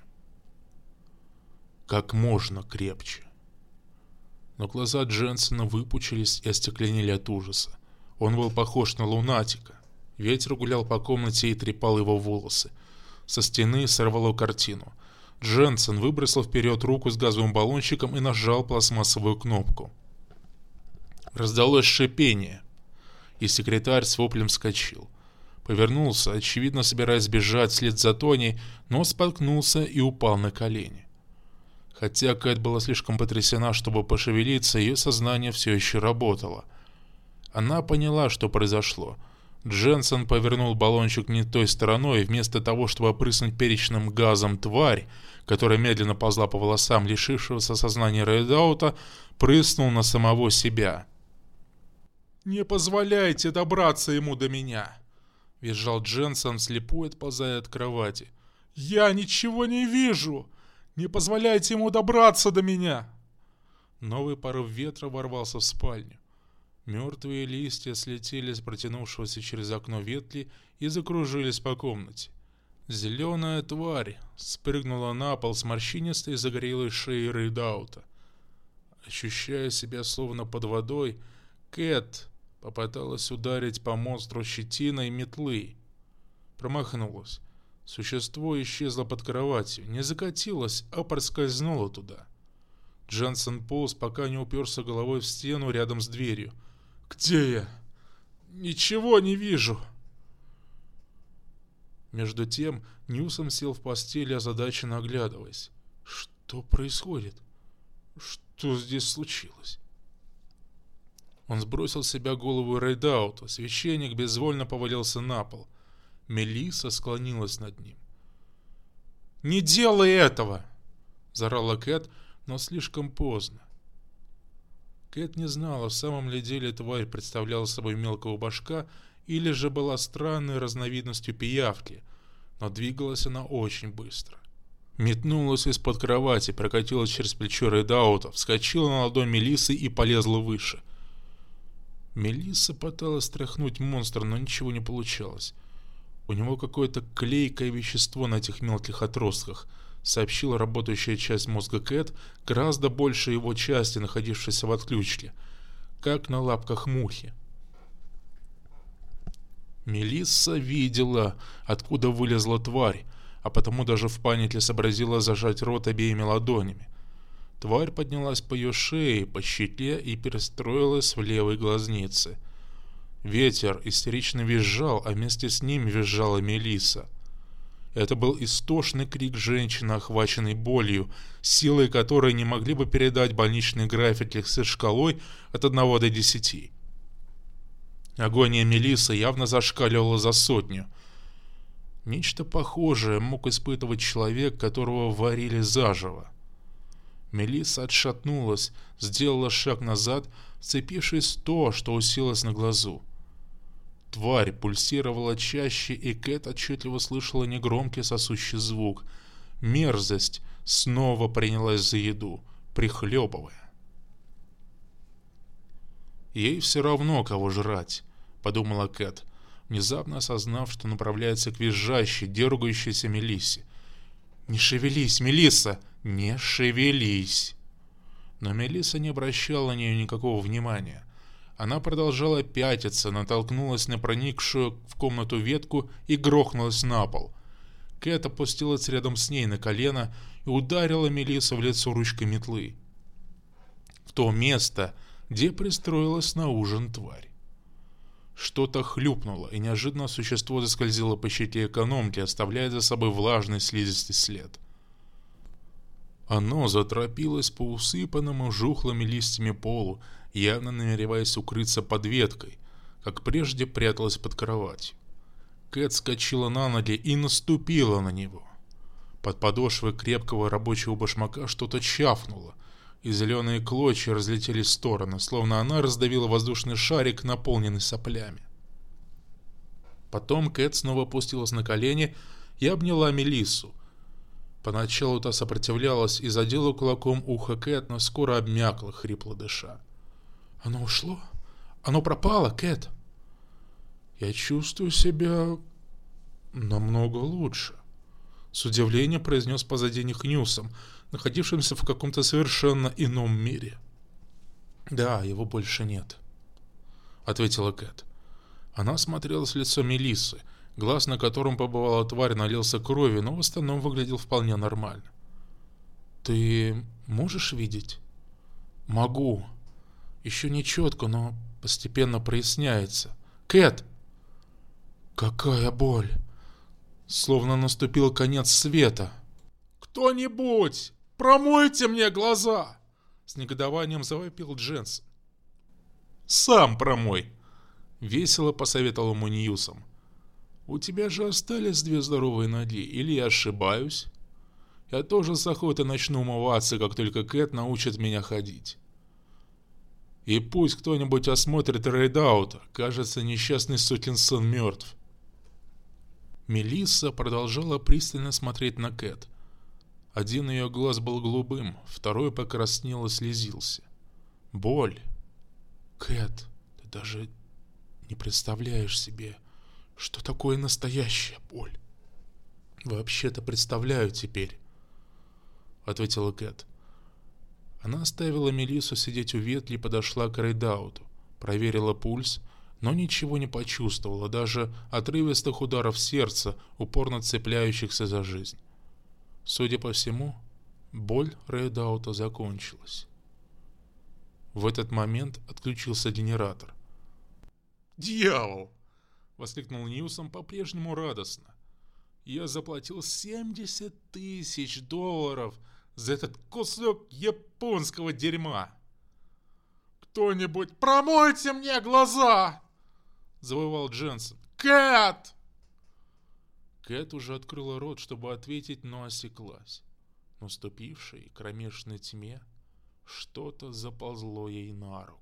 Как можно крепче. Но глаза Дженсена выпучились и остекленели от ужаса. Он был похож на лунатика. Ветер гулял по комнате и трепал его волосы. Со стены сорвало картину. Дженсен выбросил вперед руку с газовым баллончиком и нажал пластмассовую кнопку. Раздалось шипение, и секретарь с воплем вскочил. Повернулся, очевидно собираясь бежать вслед за Тони, но споткнулся и упал на колени. Хотя Кэт была слишком потрясена, чтобы пошевелиться, ее сознание все еще работало. Она поняла, что произошло. Дженсен повернул баллончик не той стороной, и вместо того, чтобы опрыснуть перечным газом тварь, которая медленно ползла по волосам лишившегося сознания Рейдаута, прыснул на самого себя. «Не позволяйте добраться ему до меня!» — визжал Дженсен, вслепую отползая от кровати. «Я ничего не вижу! Не позволяйте ему добраться до меня!» Новый порыв ветра ворвался в спальню. Мертвые листья слетели с протянувшегося через окно ветли и закружились по комнате. Зеленая тварь спрыгнула на пол с морщинистой загорелой шеей Рейдаута. Ощущая себя словно под водой, Кэт попыталась ударить по монстру щетиной метлы. Промахнулась. Существо исчезло под кроватью, не закатилось, а проскользнуло туда. Дженсен полз, пока не уперся головой в стену рядом с дверью. «Где я? Ничего не вижу!» Между тем Ньюсом сел в постели, озадаченно оглядываясь. Что происходит? Что здесь случилось? Он сбросил с себя голову Рейдаута. Священник безвольно повалился на пол. Мелисса склонилась над ним. «Не делай этого!» — заорала Кэт, но слишком поздно. Кэт не знала, в самом ли деле тварь представляла собой мелкого башка или же была странной разновидностью пиявки, но двигалась она очень быстро. Метнулась из-под кровати, прокатилась через плечо Рейдаута, вскочила на ладонь Мелиссы и полезла выше. Мелисса пыталась стряхнуть монстра, но ничего не получалось. «У него какое-то клейкое вещество на этих мелких отростках», — сообщила работающая часть мозга Кэт, гораздо больше его части, находившейся в отключке, как на лапках мухи. Мелисса видела, откуда вылезла тварь, а потому даже в панике сообразила зажать рот обеими ладонями. Тварь поднялась по ее шее, по щеке и перестроилась в левой глазнице. Ветер истерично визжал, а вместе с ним визжала Мелисса. Это был истошный крик женщины, охваченной болью, силой которой не могли бы передать больничный график с шкалой от 1 до 10. Агония Мелиссы явно зашкаливала за 100. Нечто похожее мог испытывать человек, которого варили заживо. Мелисса отшатнулась, сделала шаг назад, вцепившись в то, что уселось на глазу. Тварь пульсировала чаще, и Кэт отчетливо слышала негромкий сосущий звук. Мерзость снова принялась за еду, прихлебывая. «Ей все равно, кого жрать», — подумала Кэт, внезапно осознав, что направляется к визжащей, дергающейся Мелиссе. «Не шевелись, Мелисса! Не шевелись!» Но Мелисса не обращала на нее никакого внимания. Она продолжала пятиться, натолкнулась на проникшую в комнату ветку и грохнулась на пол. Кэт опустилась рядом с ней на колено и ударила Мелиссу в лицо ручкой метлы. В то место, где пристроилась на ужин тварь. Что-то хлюпнуло, и неожиданно существо заскользило по щите экономки, оставляя за собой влажный слизистый след. Оно заторопилось по усыпанному жухлыми листьями полу, явно намереваясь укрыться под веткой, как прежде пряталась под кроватью. Кэт скочила на ноги и наступила на него. Под подошвой крепкого рабочего башмака что-то чавкнуло, и зеленые клочья разлетелись в стороны, словно она раздавила воздушный шарик, наполненный соплями. Потом Кэт снова опустилась на колени и обняла Мелиссу. Поначалу та сопротивлялась и задела кулаком ухо Кэт, но скоро обмякла, хрипло дыша. «Оно ушло? Оно пропало, Кэт?» «Я чувствую себя намного лучше», — с удивлением произнес позади них Ньюсом, находившимся в каком-то совершенно ином мире. «Да, его больше нет», — ответила Кэт. Она смотрела в лицо Мелиссы, глаз на котором побывала тварь налился кровью, но в остальном выглядел вполне нормально. «Ты можешь видеть?» «Могу. Еще не четко, но постепенно проясняется. Кэт!» «Какая боль! Словно наступил конец света!» «Кто-нибудь! Промойте мне глаза!» С негодованием завопил Дженсен. «Сам промой!» — весело посоветовал ему Ньюсом. «У тебя же остались 2 здоровые ноги, или я ошибаюсь? Я тоже с охотой начну умываться, как только Кэт научит меня ходить. И пусть кто-нибудь осмотрит Рейдаута, кажется, несчастный сукин сын мертв». Мелисса продолжала пристально смотреть на Кэт. Один ее глаз был голубым, второй покраснел и слезился. Боль. Кэт, ты даже не представляешь себе, что такое настоящая боль. «Вообще-то представляю теперь», — ответила Кэт. Она оставила Мелиссу сидеть у ветки и подошла к Рейдауту, проверила пульс, но ничего не почувствовала, даже отрывистых ударов сердца, упорно цепляющихся за жизнь. Судя по всему, боль Рейдаута закончилась. В этот момент отключился генератор. «Дьявол!» — воскликнул Ньюсом по-прежнему радостно. «Я заплатил $70 000 за этот кусок японского дерьма!» «Кто-нибудь промойте мне глаза!» — завывал Дженсен. «Кэт!» Кэт уже открыла рот, чтобы ответить, но осеклась. В наступившей кромешной тьме что-то заползло ей на руку.